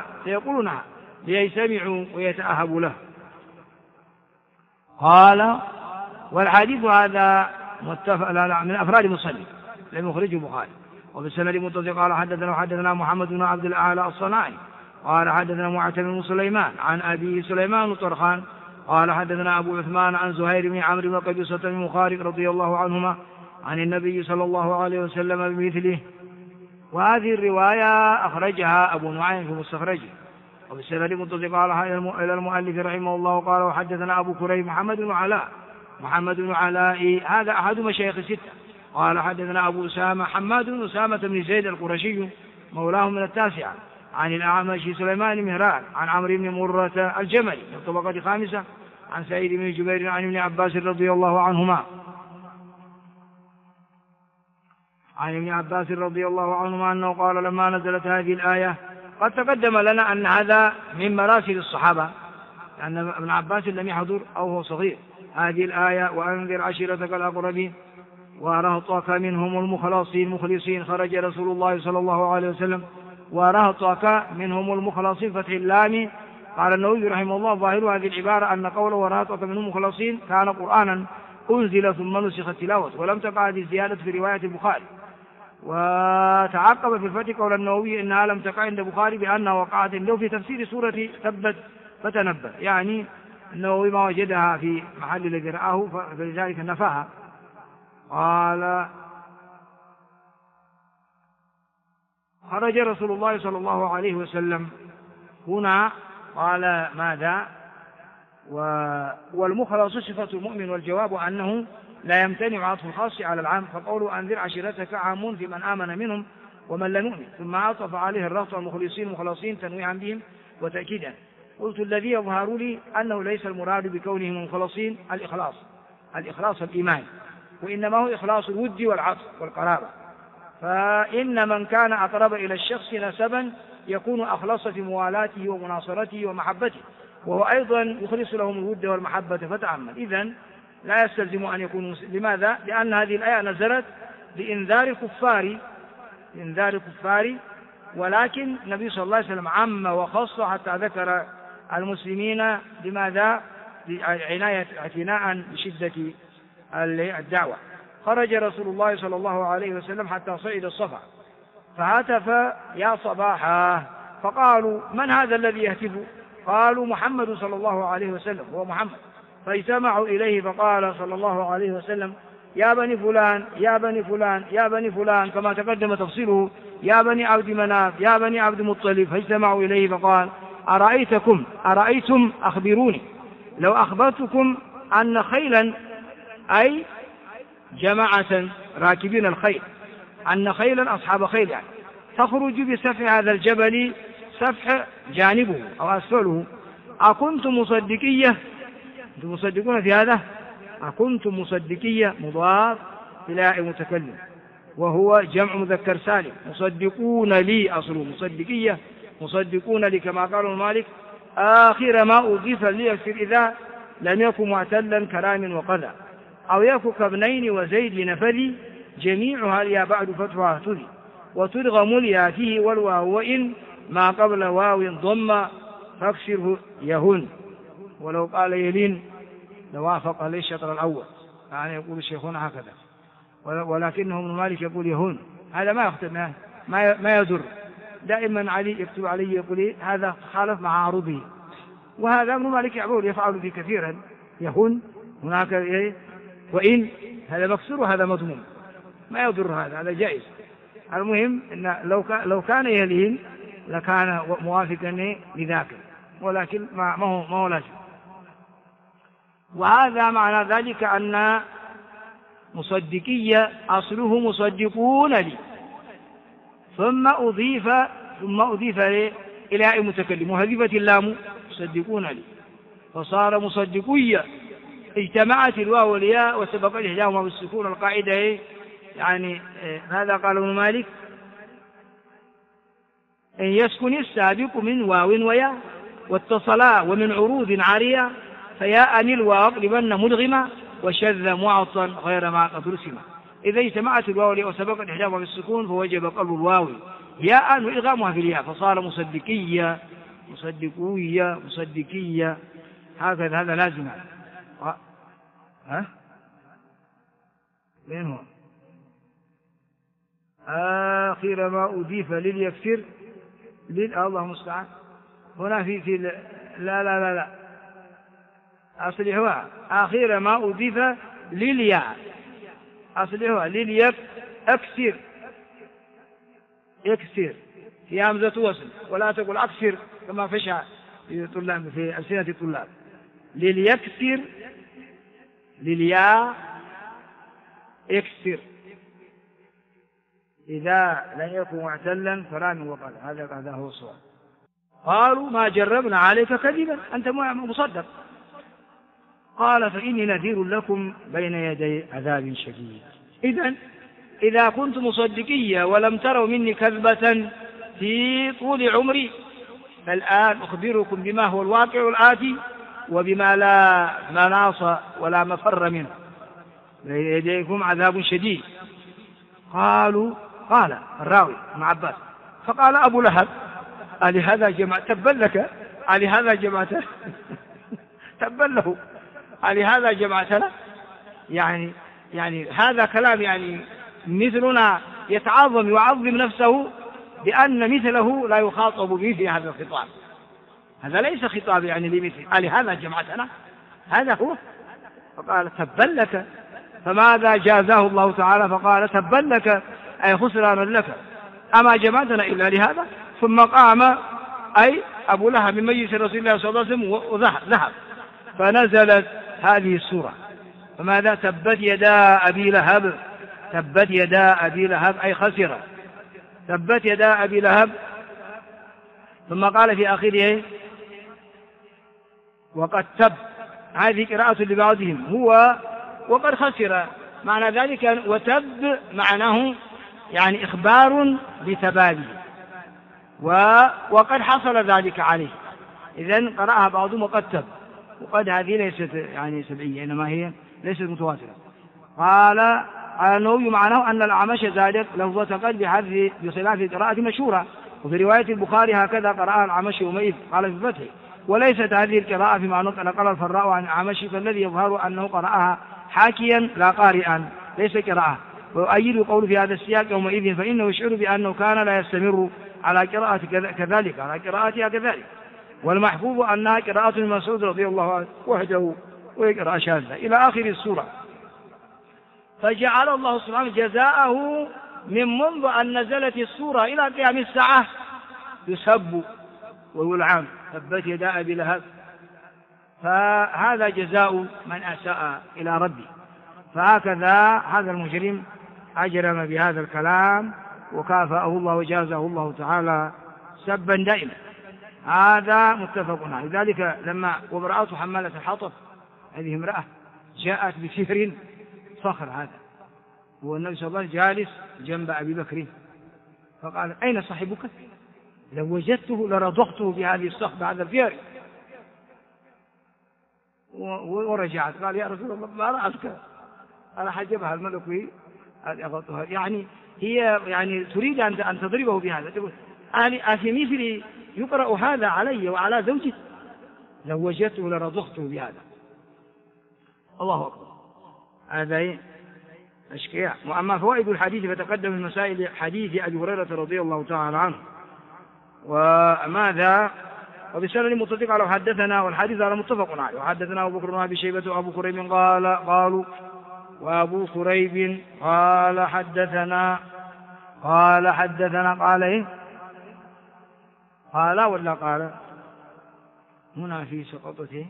Speaker 1: ليسمعوا ويتأهبوا له. قال والحديث هذا من أفراد مسلم لم يخرجه البخاري. وفي السند متصل قال حدثنا محمد بن عبد الأعلى الصناعي قال حدثنا معتمر بن سليمان عن أبي سليمان طرخان قال حدثنا أبو عثمان عن زهير بن عمرو بن قبيصة بن مخارق رضي الله عنهما عن النبي صلى الله عليه وسلم بمثله. وهذه الرواية أخرجها أبو نعيم في مستخرجه. وفي السند متصل قال إلى المؤلف رحمه الله قال وحدثنا أبو كريب محمد بن علاء هذا أحد مشايخ الستة قال حدثنا أبو أسامة حماد بن أسامة بن زيد القرشي مولاه من التاسعة عن الأعمش سليمان مهران عن عمرو بن مرة الجملي من الطبقة الخامسة عن سعيد بن جبير عن ابن عباس رضي الله عنهما أنه قال لما نزلت هذه الآية قد تقدم لنا أن هذا من مراسل الصحابة لأن ابن عباس لم يحضر أو هو صغير هذه الآية وأنذر عشيرتك الأقربين ورهطك منهم المخلصين خرج رسول الله صلى الله عليه وسلم ورهطك منهم المخلصين فتح اللام. قال النووي رحمه الله ظاهر هذه العبارة أن قوله ورهطك منهم المخلصين كان قرآنا أنزل ثم نسخ التلاوة ولم تقع هذه الزيادة في رواية البخاري. وتعقب في الفتح قول النووي إنها لم تقع عند البخاري بأنها وقعت عنده في تفسير سورة تبت فتنبأ يعني النووي ما وجدها في محل الذي رآه فلذلك نفاها. قال خرج رسول الله صلى الله عليه وسلم هنا قال ماذا والمخلص صفة المؤمن والجواب أنه لا يمتنع عطف الخاص على العام فقوله أنذر عشيرتك عام في من آمن منهم ومن لم يؤمن ثم عطف عليه الرهط والمخلصين مخلصين تنويعا بهم وتأكيدا. قلت الذي يظهر لي أنه ليس المراد بكونهم مخلصين الإخلاص الإيمان وإنما هو إخلاص الود والعطف والقرابة فإن من كان أقرب إلى الشخص نسبا يكون أخلص في موالاته ومناصرته ومحبته وهو أيضا يخلص لهم الود والمحبة فتعمل. إذن لا يستلزم أن يكون لماذا؟ لأن هذه الآية نزلت لإنذار كفار ولكن النبي صلى الله عليه وسلم عم وخص حتى ذكر المسلمين لماذا؟ اعتناء بشدة الدعوة. خرج رسول الله صلى الله عليه وسلم حتى صعد الصفا فهتف يا صباحا فقالوا من هذا الذي يهتف؟ قالوا محمد صلى الله عليه وسلم هو محمد فاجتمعوا إليه فقال صلى الله عليه وسلم يا بني فلان يا بني فلان يا بني فلان كما تقدم تفصيله يا بني عبد مناف يا بني عبد مطلب فاجتمعوا إليه فقال أرأيتم أخبروني لو أخبرتكم أن خيلا أي جماعة راكبين الخيل أن خيلا أصحاب خيل يعني تخرج بسفح هذا الجبل سفح جانبه أو أسفله أكنتم مصدقية أنتم مصدقون في هذا أكنتم مصدقية مضاف إلى متكلم وهو جمع مذكر سالم مصدقون لي أصله مصدقية مصدقون لي كما قال المالك آخر ما أضيف ليكفر إذا لم يكن معتلا كرام وقذا أو يكن كابنين وزيد لنفذي جميعها يا بعد فتحها تذي وتدغم اليا فيه والواو وإن ما قبل واو ضم فاكسره يهون ولو قال يلين لوافق عليه الشطر الأول يعني يقول الشيخون هكذا ولكنه ابن مالك يقول يهون هذا ما يختلف ما يضر دائما علي يكتب علي يقول هذا خالف مع عروضه وهذا ابن مالك يفعل في كثيرا يهون هناك وإن هذا مكسور وهذا مضموم ما يضر هذا جائز. المهم إن لو كان يلين لكان موافقا لذاك ولكن ما هو لازم. وهذا معنى ذلك أن مصدقية أصله مصدقون لي ثم أضيف إلى المتكلم وهذفت اللام مصدقون لي فصار مصدقية اجتمعت الواو والياء وسبقت إحداهما بالسكون القاعدة يعني هذا قال ابن مالك إن يسكن السابق من واو وياء واتصلا ومن عروض عارية فياء الواو لمن مدغمة وشذ معطا غير ما قد رسم. إذا اجتمعت الواو والياء وسبقت إحداهما بالسكون فوجب قلب الواو ياء وإدغامها في الياء فصار مصدقية مصدقية هكذا هذا لازم وين هو؟ آخر ما أضيف لليكسر الله المستعان. هنا في لا أصلي هو آخر ما أضيف للياء، أصلي هو لليك أكسر، يكسر في همزة وصل، ولا تقول أكسر كما فشع في ألسنة الطلاب. لليكسر للياء اكسر، إذا لم يكن معتلا فلا من وقال. هذا هو الصواب. قالوا ما جربنا عليك كذبا، أنت مصدق. قال فإني نذير لكم بين يدي عذاب شديد. إذا كنت مصدقية ولم تروا مني كذبة في طول عمري، فالآن أخبركم بما هو الواقع الآتي وبما لا مناص ولا مفر منه، بين يديكم عذاب شديد. قال الراوي ابن عباس فقال أبو لهب ألهذا جمعت تبا لك، ألهذا جمعته تبا له، ألهذا جمعتنا. يعني هذا كلام يعني مثلنا يتعظم ويعظم نفسه بأن مثله لا يخاطب به في هذا الخطاب. هذا ليس خطاب يعني لمثل ألهذا جمعتنا، هذا هو. فقال تبا لك، فماذا جازاه الله تعالى؟ فقال تبا لك أي خسرانا لك، أما جمعتنا إلا لهذا. ثم قام أي أبو لهب من مجلس رسول الله صلى الله عليه وسلم وذهب، فنزلت هذه السورة. فماذا؟ تبت يدا أبي لهب، تبت يدا أبي لهب أي خسر، تبت يدا أبي لهب. ثم قال في آخره وقد تب، هذه قراءة لبعضهم هو وقد خسر، معنى ذلك وتب معناه يعني إخبار بتبابه، وقد حصل ذلك عليه. إذن قرأها بعضهم وقد تب، وقد هذه ليست يعني سبعية، إنما هي ليست متواترة. قال النووي معناه أن الأعمش زادت لفظة قد بخلاف قراءة مشهورة، وفي رواية البخاري هكذا قرأها الأعمش يومئذ قال في الفتح. وليست هذه القراءة فيما نقل الفراء عن الأعمش، فالذي يظهر أنه قرأها حاكيا لا قارئا، ليس قراءة. ويؤيد قول في هذا السياق يومئذ، فإنه يشعر بأنه كان لا يستمر على قراءة كذلك، على قراءتها كذلك. والمحفوظ أنها قراءة ابن مسعود رضي الله عنه وحده، ويقرأ شاذة إلى آخر السورة. فجعل الله سبحانه جزاءه من منذ أن نزلت السورة إلى قيام الساعة يسب ويلعن، تبت يدا أبي لهب. فهذا جزاء من أساء إلى ربه. فهكذا هذا المجرم أجرم بهذا الكلام وكافأه الله وجازه الله تعالى سبا دائما. هذا متفق عليه. لذلك لما وامرأته حمالة الحطب، هذه امرأة جاءت بسحر صخر، هذا هو النبي صلى الله عليه وسلم جالس جنب أبي بكر، فقال أين صاحبك؟ لو وجدته لرضخته بهذه الصخر بعد الفير. ورجعت قال يا رسول الله ما رأتك؟ أنا حجبها الملك أغطها. يعني هي يعني تريد أن تضربه بهذا، تقول أفي مثلي يقرأ هذا علي وعلى زوجي؟ لو وجدته لرضخته بهذا. الله أكبر. هذا أشكياء. وأما فوائد الحديث فتقدم من مسائل حديث أبي هريرة رضي الله تعالى عنه. وماذا؟ وبسند متفق على حدثنا، والحديث على متفق عليه. وحدثنا أبو بكر بن أبي شيبة وأبو كريب قالوا وأبو كريب قال حدثنا قال إيه؟ قال ولا قال؟ هنا في سقطته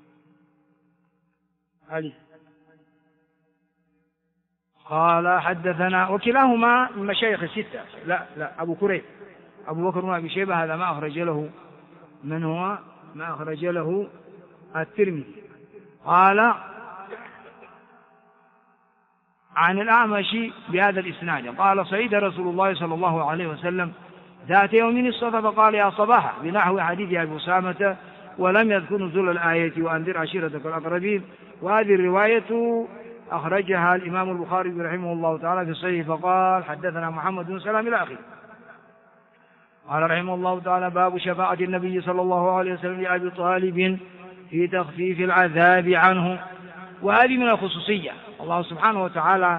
Speaker 1: علي. قال حدثنا، وكلاهما من مشايخ الستة. لا أبو كريب أبو بكر بن أبي شيبة هذا ما أخرج له من هو؟ ما أخرج له الترمذي. قال عن الأعمش بهذا الإسناد قال صعد رسول الله صلى الله عليه وسلم ذات يوم الصفا فقال يا صباح بنحو حديث أبي أسامة، ولم يذكر نزول الآية وأنذر عشيرتك الأقربين. وهذه الرواية أخرجها الإمام البخاري رحمه الله تعالى في الصحيح فقال حدثنا محمد بن سلام إلى آخره. قال رحمه الله تعالى باب شفاعة النبي صلى الله عليه وسلم لأبي طالب في تخفيف العذاب عنه. وهذه من الخصوصية، الله سبحانه وتعالى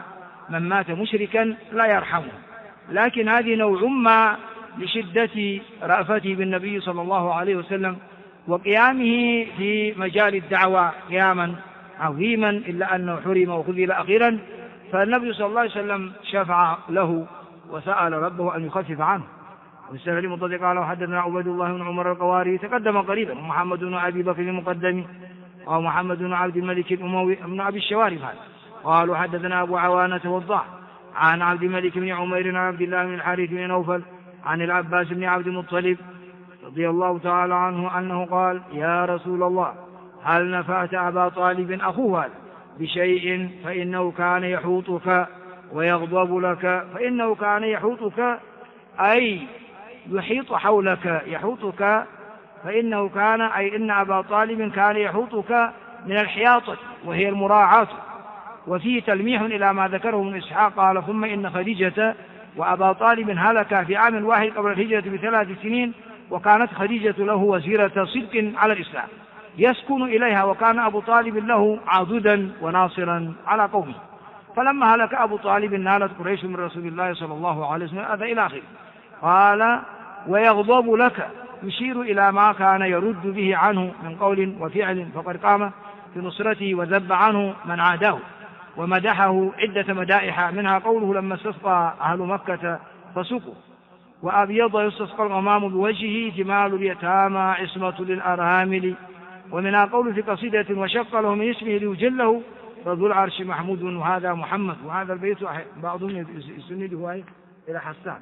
Speaker 1: من مات مشركا لا يرحمه، لكن هذه نوع ما لشدة رأفته بالنبي صلى الله عليه وسلم وقيامه في مجال الدعوة قياما عظيما، إلا أنه حرم وخذل أخيرا، فالنبي صلى الله عليه وسلم شفع له وسأل ربه أن يخفف عنه. والسنة المضطرق قال وحدثنا عبد الله بن عمر القواري تقدم قريبا، ومحمد بن أبي بكر المقدم، ومحمد بن عبد الملك الأموي بن أبي الشوارب هذا. قالوا حدثنا أبو عوانة والضاح عن عبد الملك بن عمير عن عبد الله بن الحارث بن نوفل عن العباس بن عبد المطلب رضي الله تعالى عنه أنه قال يا رسول الله هل نفعت أبا طالب أخوه بشيء فإنه كان يحوطك ويغضب لك، فإنه كان يحوطك أي يحيط حولك، يحوطك فإنه كان أي إن أبا طالب كان يحوطك من الحياطة وهي المراعاة. وفيه تلميح إلى ما ذكره من إسحاق قال ثم إن خديجة وأبا طالب هلك في عام واحد قبل الهجرة ب3 سنين، وكانت خديجة له وزيرة صدق على الإسلام يسكن إليها، وكان أبو طالب له عضدا وناصرا على قومه. فلما هلك أبو طالب نالت قريش من رسول الله صلى الله عليه وسلم أذى إلى آخره. قال ويغضب لك يشير إلى ما كان يرد به عنه من قول وفعل، فقد قام في نصرته وذب عنه من عاداه ومدحه عدة مدائح، منها قوله لما استسقى أهل مكة فسقوا وأبيض يستسقى الغمام بوجهه جمال اليتامى عصمة للأرامل، ومنها قوله في قصيدة وشق له من اسمه ليجله فذو العرش محمود وهذا محمد. وهذا البيت بعضهم يسنده إلى حسان.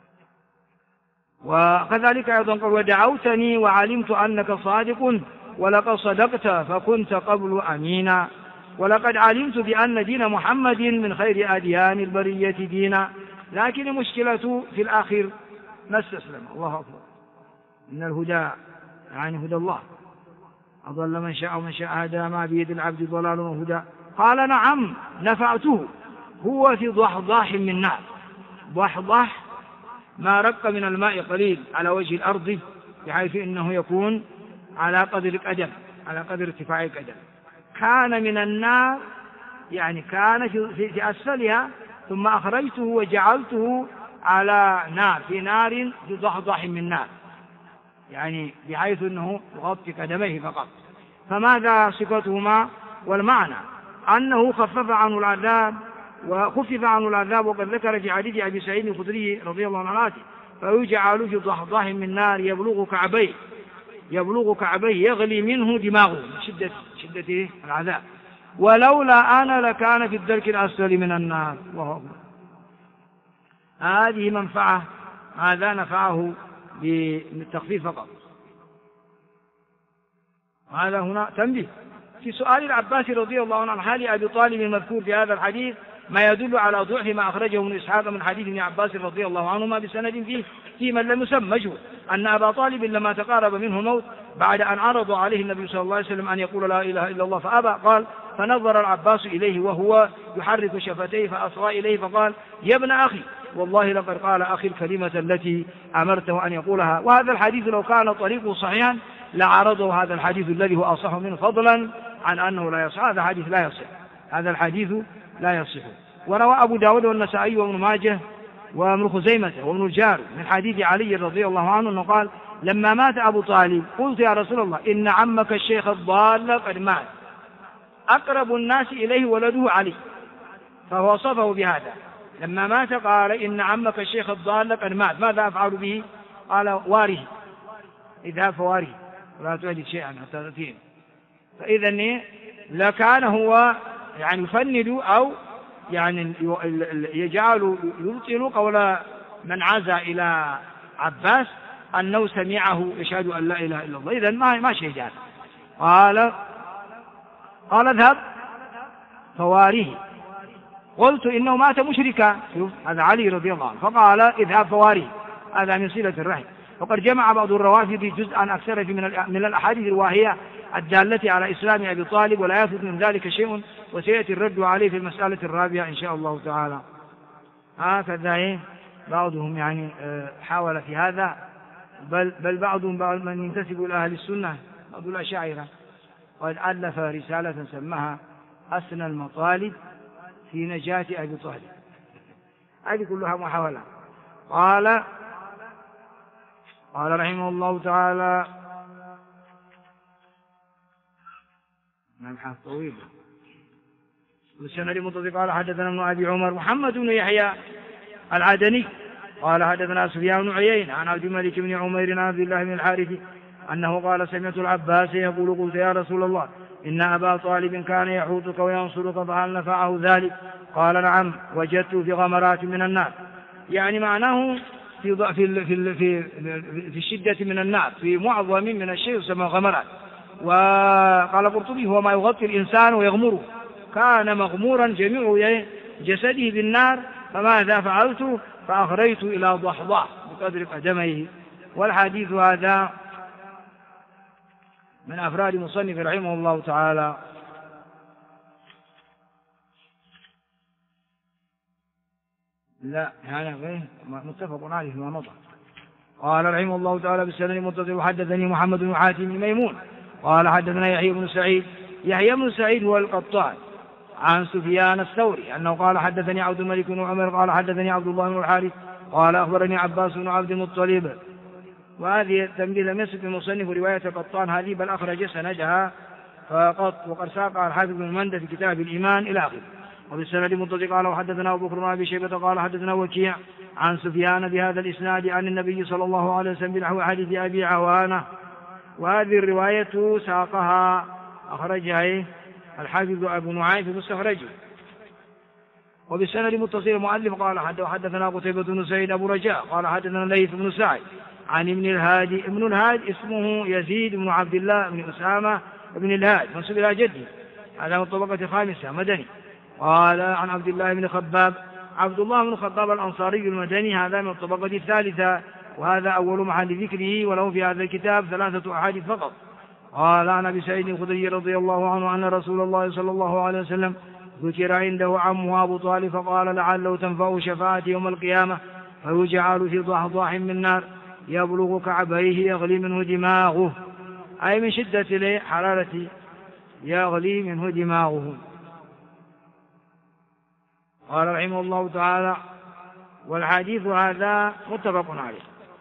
Speaker 1: وكذلك أيضا قال ودعوتني وعلمت أنك صادق ولقد صدقت فكنت قبل أمينا، ولقد علمت بأن دين محمد من خير أديان البرية دينا، لكن المشكلة في الآخر نستسلم. الله أكبر، إن الهدى يعني هدى الله، أضل من شاء ومن شاء هدى، ما بيد العبد ضلال وهدى. قال نعم نفعته، هو في ضحضاح من نار. ضحضاح ما رق من الماء قليل على وجه الأرض بحيث إنه يكون على قدر القدم، على قدر ارتفاع القدم. كان من النار يعني كان في أسفلها، ثم أخرجته وجعلته على نار، في نار في ضحضاح من نار، يعني بحيث أنه يغطي قدميه فقط. فماذا صفتهما؟ والمعنى أنه خفف عنه العذاب وقد ذكر في حديث أبي سعيد الخدري رضي الله عنه فيجعل في ضحضاح من نار يبلغ كعبيه يغلي منه دماغه من شدة العذاب، ولولا أنا لكان في الدرك الأسفل من النار. الله أكبر. هذه منفعة، هذا نفعه بالتخفيف فقط. هذا هنا تنبيه في سؤال العباس رضي الله عنه عن حال أبي طالب المذكور في هذا الحديث ما يدل على ضعف ما أخرجه من إسحاق من حديث ابن عباس رضي الله عنهما بسند فيه من لم يسمى مجهول، أن أبا طالب لما تقارب منه الموت بعد أن عرض عليه النبي صلى الله عليه وسلم أن يقول لا إله إلا الله فأبى، قال فنظر العباس إليه وهو يحرك شفتيه فأصغى إليه فقال يا ابن أخي والله لقد قال أخي الكلمة التي أمرته أن يقولها. وهذا الحديث لو كان طريقه صحيحا لعرضه هذا الحديث الذي هو أصح منه فضلا عن أنه لا يصح. هذا حديث لا يصح، هذا الحديث لا يصح. وروى أبو داود والنسائي وابن ماجه وابن خزيمة وابن الجار من حديث علي رضي الله عنه أنه قال لما مات أبو طالب قلت يا رسول الله إن عمك الشيخ الضال قد مات، أقرب الناس إليه ولده علي، فهو وصفه بهذا لما مات قال إن عمك الشيخ الضال قد مات، ماذا أفعل به؟ قال واره، اذهب فواره ولا تهدي شيئا حتى تأتيه. فإذا لكان هو يعني يفند أو يعني يجعل يبطل قول من عزى إلى عباس أنه سمعه يشهد أن لا إله إلا الله. إذن ما شهد هذا. قال اذهب فواريه، قلت إنه مات مشركا، هذا علي رضي الله عنه، فقال اذهب فواريه، هذا من صلة الرحم. وقد جمع بعض الروافد جزءا أكثر من الأحاديث الواهية الدالة على إسلام أبي طالب، ولا يثبت من ذلك شيء، وسيأتي الرد عليه في المسألة الرابعة إن شاء الله تعالى. هكذا بعضهم يعني حاول في هذا، بل بعضهم من ينتسب إلى أهل السنة بعض الأشاعرة قد ألف رسالة سماها أسنى المطالب في نجاة أبي طالب. هذه كلها محاولة. قال رحمه الله تعالى نبحث طويل والسند المتصل قال حدثنا ابن أبي عمر محمد بن يحيى العدني قال حدثنا سفيان بن عيينة عن عبد الملك بن عمير عن عبد الله بن الحارث أنه قال سمعت العباس يقول قلت يا رسول الله إن أبا طالب كان يحوطك وينصرك فهل نفعه ذلك؟ قال نعم وجدت في غمرات من النار، يعني معناه في الشدة من النار، في معظم من الشيء يسمى غمرات. وقال قرطبي هو ما يغطي الإنسان ويغمره، كان مغمورا جميع جسده بالنار، فماذا فعلت؟ فأخرجت إلى ضحضاح بقدر قدميه. والحديث هذا من أفراد مصنف رحمه الله تعالى. لا يعني غير متفق عليه فيما مضى. قال رحمه الله تعالى بالسند المتصل حدثني محمد بن حاتم بن ميمون قال حدثنا يحيى بن سعيد هو القطان عن سفيان الثوري أنه قال حدثني عبد الملك بن عمر قال حدثني عبد الله بن الحارث قال أخبرني عباس بن عبد المطلب. وهذه التنبيه لم يسب المصنف رواية القطان هذه بل أخرج سندها فقط، وقد ساقها الحافظ بن المندى في كتاب الإيمان إلى آخره. وبالسند المتصل قال وحدثنا أبو بكر بن أبي شيبة قال حدثنا وكيع عن سفيان بهذا الإسناد عن النبي صلى الله عليه وسلم بنحو حديث أبي عوانة. وهذه الرواية ساقها أخرجها الحافظ أبو نعيم في مستخرجه. وبالسند المتصل المؤلف قال حدثنا قتيبة بن سعيد أبو رجاء قال حدثنا الليث بن سعد عن ابن الهادي اسمه يزيد بن عبد الله بن أسامة بن الهادي منسوب إلى جده، هذا من الطبقة الخامسة مدني. قال عن عبد الله بن خباب الأنصاري المدني، هذا من الطبقة الثالثة، وهذا أول محل ذكره، وله في هذا الكتاب 3 أحاديث فقط. قال عن أبي سعيد الخدري رضي الله عنه أن رسول الله صلى الله عليه وسلم ذكر عنده عمه أبو طالب فقال لعله تنفع شفاعتي يوم القيامة فيجعل في ضحضاح من نار يبلغ كعبيه يغلي منه دماغه، أي من شدة حرارة يغلي منه دماغه. قال رحمه الله تعالى والحديث هذا متفق عليه.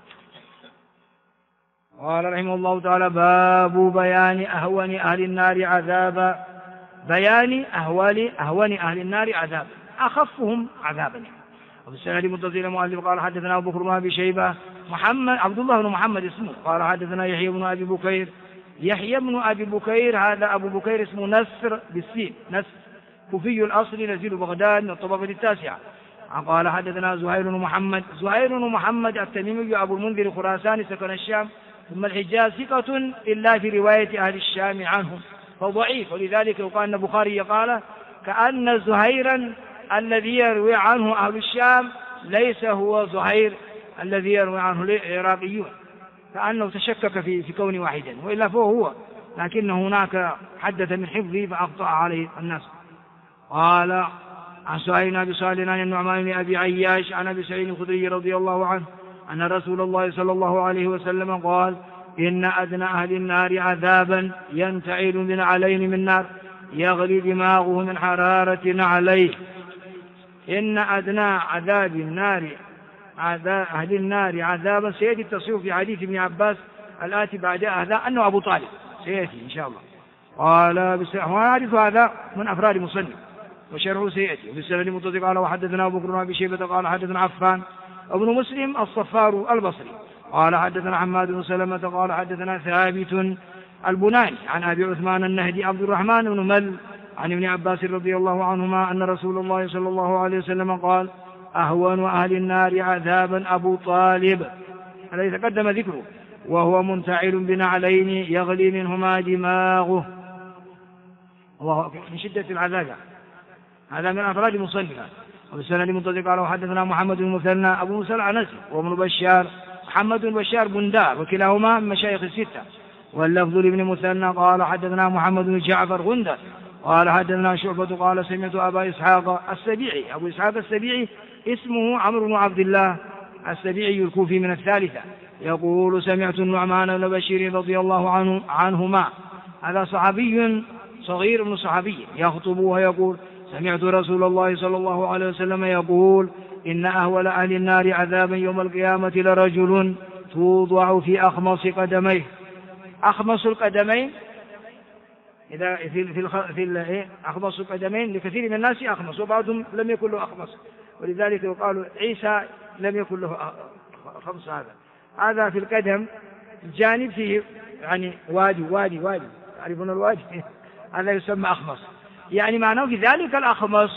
Speaker 1: قال رحمه الله تعالى باب بيان أهون أهل النار عذابا، بيان أهون أهل النار عذابا، أخفهم عذابا. وفي السند المتصل المؤلف قال حدثنا أبو بكر بن أبي شيبة عبد الله بن محمد اسمه قال حدثنا يحيى بن أبي بكير هذا أبو بكير اسمه نسر بالسين، نسر كوفي الأصل نزيل بغداد من الطبقة التاسعة. قال حدثنا زهير بن محمد التميمي أبو المنذر خراساني سكن الشام ثم الحجاز، ثقة إلا في رواية أهل الشام عنهم فضعيف، ولذلك يقال أن البخاري قال كأن زهيرا الذي يروي عنه أهل الشام ليس هو زهير الذي يروي عنه العراقيون، كأنه تشكك في كون واحدا، وإلا فهو لكن هناك حدث من حفظه فأخطأ عليه الناس. قال عن سهيل أبي صالح عن النعمان بن أبي عياش عن أبي سعيد الخدري رضي الله عنه أن رسول الله صلى الله عليه وسلم قال إن أدنى أهل النار عذابا ينتعل بنعلين من نار يغلي دماغه من حرارة نعليه. إن أدنى عذاب النار أهل النار عذابا سيأتي التصريف في حديث ابن عباس الآتي بعد هذا أنه أبو طالب سيأتي إن شاء الله. قال وحديث هذا من أفراد مصنف وشرحه سيأتي. وفي السند المتصل قال وحدثنا أبو بكر بن أبي شيبة قال حدثنا عفان ابن مسلم الصفار البصري قال حدثنا حماد بن سلمة قال حدثنا ثابت البناني عن أبي عثمان النهدي عبد الرحمن بن مل عن ابن عباس رضي الله عنهما أن رسول الله صلى الله عليه وسلم قال أهون أهل النار عذابا أبو طالب الذي تقدم ذكره وهو منتعل بنعلين يغلي منهما دماغه، وهو من شدة العذاب. هذا من أفراد مصنفا. وبالسند المتصل قال وحدثنا محمد بن مثنى أبو موسى العنزي وابن بشار محمد بن بشار بندار وكلاهما من مشايخ الستة، واللفظ لابن مثنى قال حدثنا محمد بن جعفر غندر قال حدثنا شعبة قال سمعت أبا إسحاق السبيعي أبو إسحاق السبيعي اسمه عمرو بن عبد الله السبيعي الكوفي من الثالثة يقول سمعت النعمان بن بشير رضي الله عنهما، هذا صحابي صغير من صحابي يخطب ويقول سمعت رسول الله صلى الله عليه وسلم يقول إن أهول أهل النار عذابا يوم القيامة لرجل توضع في أخمص قدميه. أخمص القدمين إذا في أخمص القدمين لكثير من الناس أخمص، وبعضهم لم يكن له أخمص، ولذلك يقال عيسى لم يكن له خمس. هذا في القدم الجانب فيه يعني وادي تعرفون الوادي هذا يسمى أخمص. يعني معناه في ذلك الأخمص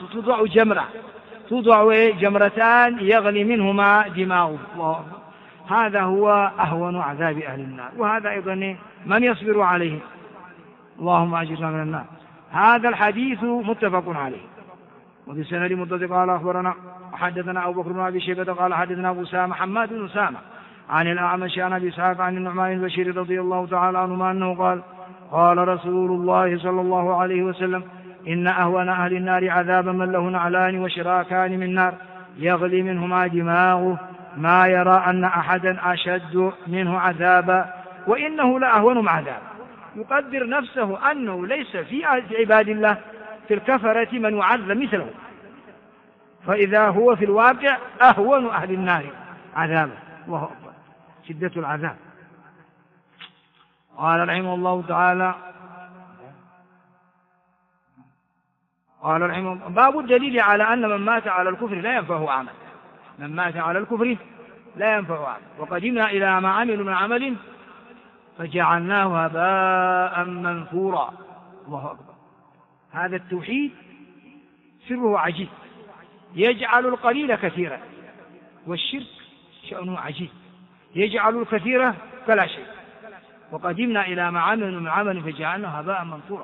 Speaker 1: توضع جمرتان يغلي منهما دماغه. هذا هو أهون عذاب أهل النار، وهذا أيضا من يصبر عليه. اللهم أجرنا من النار. هذا الحديث متفق عليه. وفي السند متصل قال أخبرنا حدثنا أبو بكر بن أبي شيبة قال حدثنا أبو أسامة محمد بن أسامة عن الأعمش عن أبي إسحاق عن النعمان البشير رضي الله تعالى عنهما أنه قال قال رسول الله صلى الله عليه وسلم إن أهون أهل النار عذابا من له نعلان وشراكان من نار يغلي منهما دماغه ما يرى أن أحدا أشد منه عذابا وإنه لأهون عذاب. يقدر نفسه أنه ليس في عباد الله في الكفرة من يعذب مثله، فإذا هو في الواقع أهون أهل النار عذابا. الله أكبر، شدة العذاب. قال رحمه الله تعالى باب الدليل على أن من مات على الكفر لا ينفعه عمل. من مات على الكفر لا ينفعه عمل. وقدمنا إلى ما عملوا من عمل فجعلناه هباء منثورا. الله أكبر. هذا التوحيد سره عجيب، يجعل القليل كثيرا، والشرك شأنه عجيب يجعل الكثير كلا شيء. وقدمنا إلى ما عملوا من عمل فجعلناه هباء منثورا.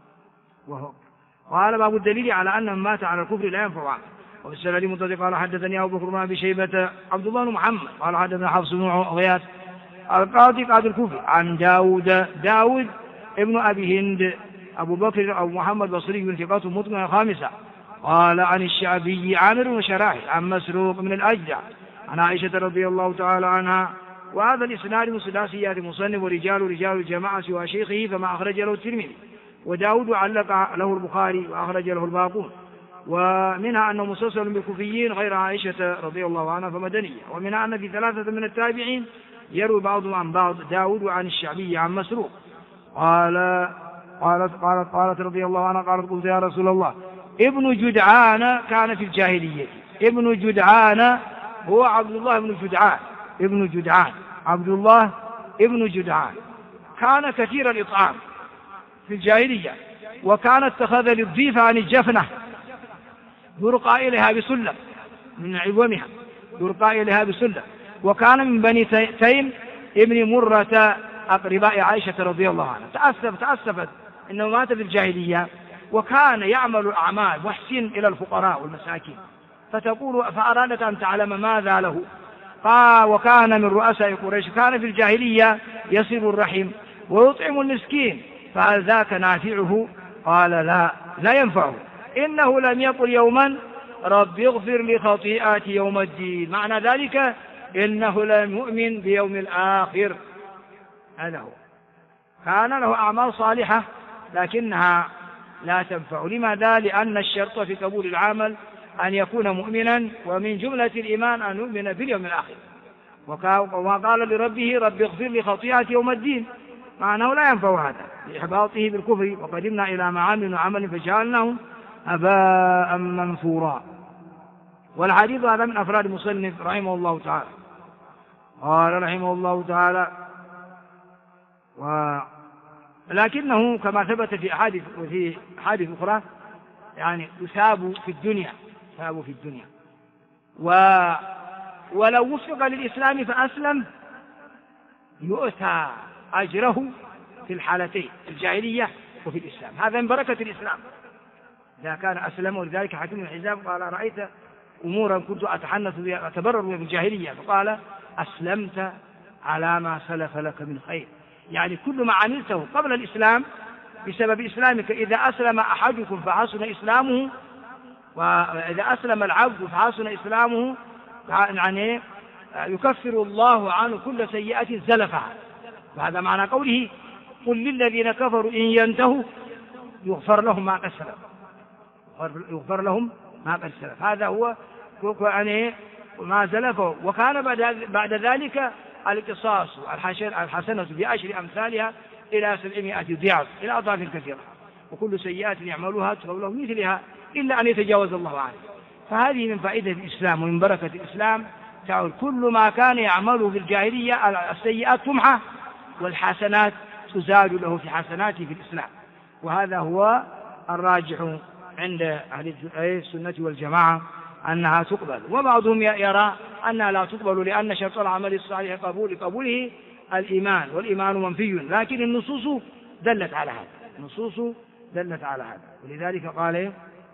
Speaker 1: قال باب الدليل على أن من مات على الكفر لا ينفع عمل. وفي السند متصل قال حدثني أبو بكر بن أبي شيبة عبد الله بن محمد قال حدثنا حفص بن غياث القاضي قاضي الكوفي عن داود ابن أبي هند أبو بكر أو محمد بصري بن ثقات متقن خامسة. قال عن الشعبي عامر بن شراحي عن مسروق من الأجدع عن عائشة رضي الله تعالى عنها. وهذا الإسناد من ثلاثيات المصنف رجال الجماعة سوى شيخه فما أخرج له الترمذي، وداود علق له البخاري وأخرج له الباقون. ومنها أنه مسلسل بالكوفيين غير عائشة رضي الله عنها فمدنية. ومنها أن في ثلاثة من التابعين يروي بعضهم عن بعض. داود عن الشعبي عن مسروق قالت رضي الله عنها قالت قلت يا رسول الله ابن جدعان كان في الجاهلية. ابن جدعان هو عبد الله ابن جدعان كان كثير الإطعام في الجاهلية، وكان اتخذ للضيف عن الجفنة يرقى إليها بسلة من عظمها يرقى إليها بسلة. وكان من بني تيم ابن مرة أقرباء عائشة رضي الله عنها. تأسفت إنه مات في الجاهلية، وكان يعمل أعمال محسن إلى الفقراء والمساكين، فأرادت أن تعلم ماذا له. وكان من رؤساء قريش، كان في الجاهلية يصل الرحم ويطعم المسكين، فهل ذاك نافعه؟ قال لا ينفعه. إنه لم يقل يوما رب اغفر لي خطيئاتي يوم الدين، معنى ذلك إنه لم يؤمن بيوم الآخر. هذا هو. كان له أعمال صالحة لكنها لا تنفع. لماذا؟ لأن الشرط في قبول العمل أن يكون مؤمنا، ومن جملة الإيمان أن يؤمن باليوم الآخر. وما قال لربه رب اغفر لي خطيئتي يوم الدين، معناه لا ينفع هذا لإحباطه بالكفر. وقدمنا إلى ما عملوا عمل فجعلناه هباء منثورا. والحديث هذا من أفراد المصنف رحمه الله تعالى. قال رحمه الله تعالى لكنه كما ثبت في أحاديث أخرى يعني يثاب في الدنيا ولو وفق للإسلام فأسلم يؤتى أجره في الحالتين، في الجاهلية وفي الإسلام. هذا من بركة الإسلام إذا كان أسلم. ولذلك حكيم بن حزام قال رأيت أمورا كنت أتبرر في الجاهلية، فقال أسلمت على ما سلف لك من خير. يعني كل ما عملته قبل الإسلام بسبب إسلامك، إذا أسلم أحدكم فحسن إسلامه، وإذا أسلم العبد فحسن إسلامه، يعني يكفر الله عنه كل سيئة زلفها. وهذا معنى قوله قل للذين كفروا إن ينتهوا يغفر لهم ما قد سلف. هذا هو يعني ما سلف. وكان بعد ذلك القصاص الحسنة ب10 أمثالها إلى 700 ضعف إلى أضعاف كثيرة، وكل سيئات يعملها تغفر له مثلها إلا أن يتجاوز الله عنه. فهذه من فائدة الإسلام ومن بركة الإسلام، تعود كل ما كان يعمله في الجاهلية السيئات تمحى والحسنات تزاد له في حسناته في الإسلام. وهذا هو الراجح عند أهل السنة والجماعة أنها تقبل. وبعضهم يرى أنها لا تقبل لأن شرط العمل الصالح قبوله الإيمان، والإيمان منفي، لكن النصوص دلت على هذا. ولذلك قال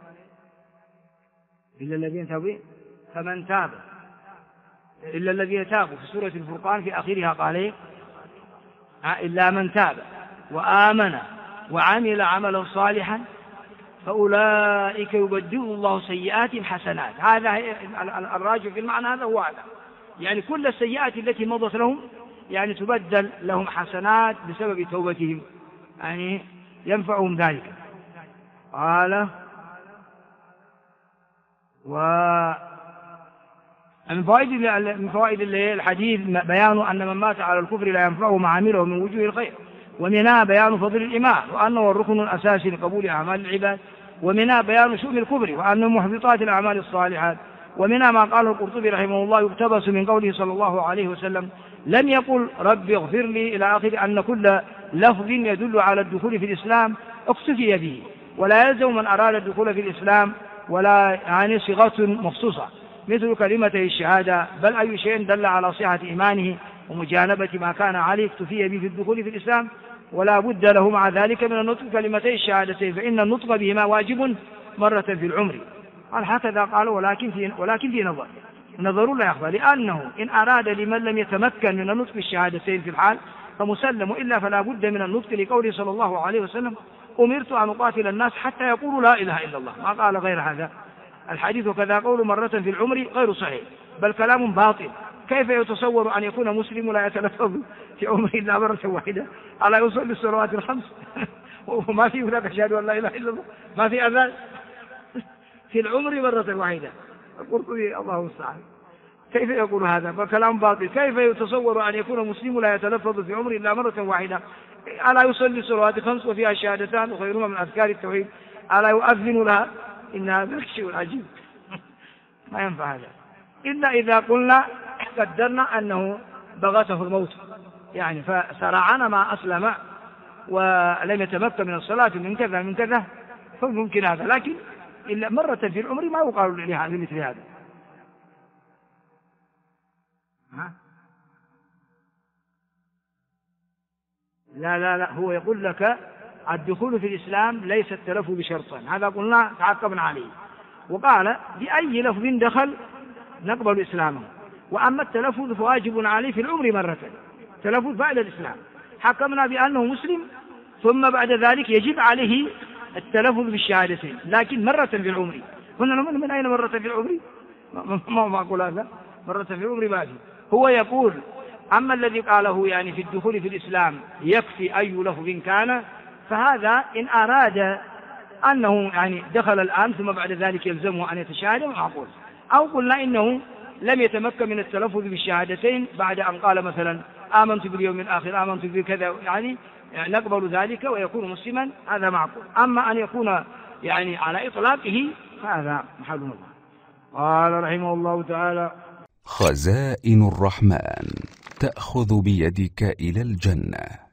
Speaker 1: إلا الذين تابوا فمن تاب، إلا الذين تابوا في سورة الفرقان في آخرها قال إلا من تاب وآمن وعمل عملا صالحا فأولئك يبدل الله سيئاتهم حسنات. هذا الراجع في المعنى هذا هو هذا، يعني كل السيئات التي مضت لهم يعني تبدل لهم حسنات بسبب توبتهم، يعني ينفعهم ذلك. قال من فوائد الحديث بيان أن من مات على الكفر لا ينفعه ما عمله من وجوه الخير، ومنها بيان فضل الإيمان وأنه الركن الأساسي لقبول أعمال العباد، ومنها بيان شؤم الكفر وأنه محبطات الأعمال الصالحات، ومنها ما قاله القرطبي رحمه الله يقتبس من قوله صلى الله عليه وسلم لم يقل رب اغفر لي إلى آخر أن كل لفظ يدل على الدخول في الإسلام اقتفي به، ولا يلزم من أراد الدخول في الإسلام ولا يعني صيغة مخصوصة مثل كلمتي الشهادة، بل أي شيء دل على صحة إيمانه ومجانبة ما كان عليه اكتفي به في الدخول في الإسلام، ولا بد له مع ذلك من النطق كلمتي الشهادتين، فإن النطق بهما واجب مرة في العمر. قال هكذا قال ولكن في نظر لا يخفى، لأنه إن أراد لمن لم يتمكن من النطق الشهادتين في الحال فمسلم، إلا فلا بد من النطق لقوله صلى الله عليه وسلم أمرت أن أقاتل الناس حتى يقولوا لا إله إلا الله، ما قال غير هذا الحديث. وكذا قول مرة في العمر غير صحيح بل كلام باطل. كيف يتصور أن يكون مسلم لا يتلفظ في عمره إلا مرة واحدة ألا يصلي الصلوات الخمس وما في هناك أشهد أن لا إله إلا الله، ما في أذان في العمر مرة واحدة؟ القرطبي الله المستعان كيف يقول هذا؟ فكلام باطل. كيف يتصور أن يكون مسلم لا يتلفظ في عمره إلا مرة واحدة ألا يصلي الصلوات الخمس وفيها شهادتان وغيرهما من أذكار التوحيد ألا يؤذن لها؟ إن هذا شيء عجيب ما ينفع هذا إلا إذا قلنا قدرنا أنه بغته الموت، يعني فسرعان ما أسلم ولم يتمكن من الصلاة من كذا فممكن هذا، لكن إلا مرة في العمر ما يقال لمثل هذا. لا هو يقول لك الدخول في الإسلام ليس التلفظ بشرطا، هذا قلنا تعقبنا عليه، وقال بأي لفظ دخل نقبل إسلامه، وأما التلفظ فواجب عليه في العمر مرة، تلفظ بعد الإسلام حكمنا بأنه مسلم ثم بعد ذلك يجب عليه التلفظ بالشهادتين، لكن مرة في العمر. قلنا من أين مرة في العمر؟ ما أقول هذا مرة في العمر ما في. هو يقول أما الذي قاله يعني في الدخول في الإسلام يكفي أي لفظ كان، فهذا إن أراد أنه يعني دخل الآن ثم بعد ذلك يلزمه أن يتشهد معقول. أو قلنا إنه لم يتمكن من التلفظ بالشهادتين بعد أن قال مثلا آمنت باليوم الآخر آمنت بكذا، يعني نقبل ذلك ويكون مسلما، هذا معقول. أما أن يكون يعني على إطلاقه فهذا محل نظر. قال رحمه الله تعالى
Speaker 2: خزائن الرحمن تأخذ بيدك إلى الجنة.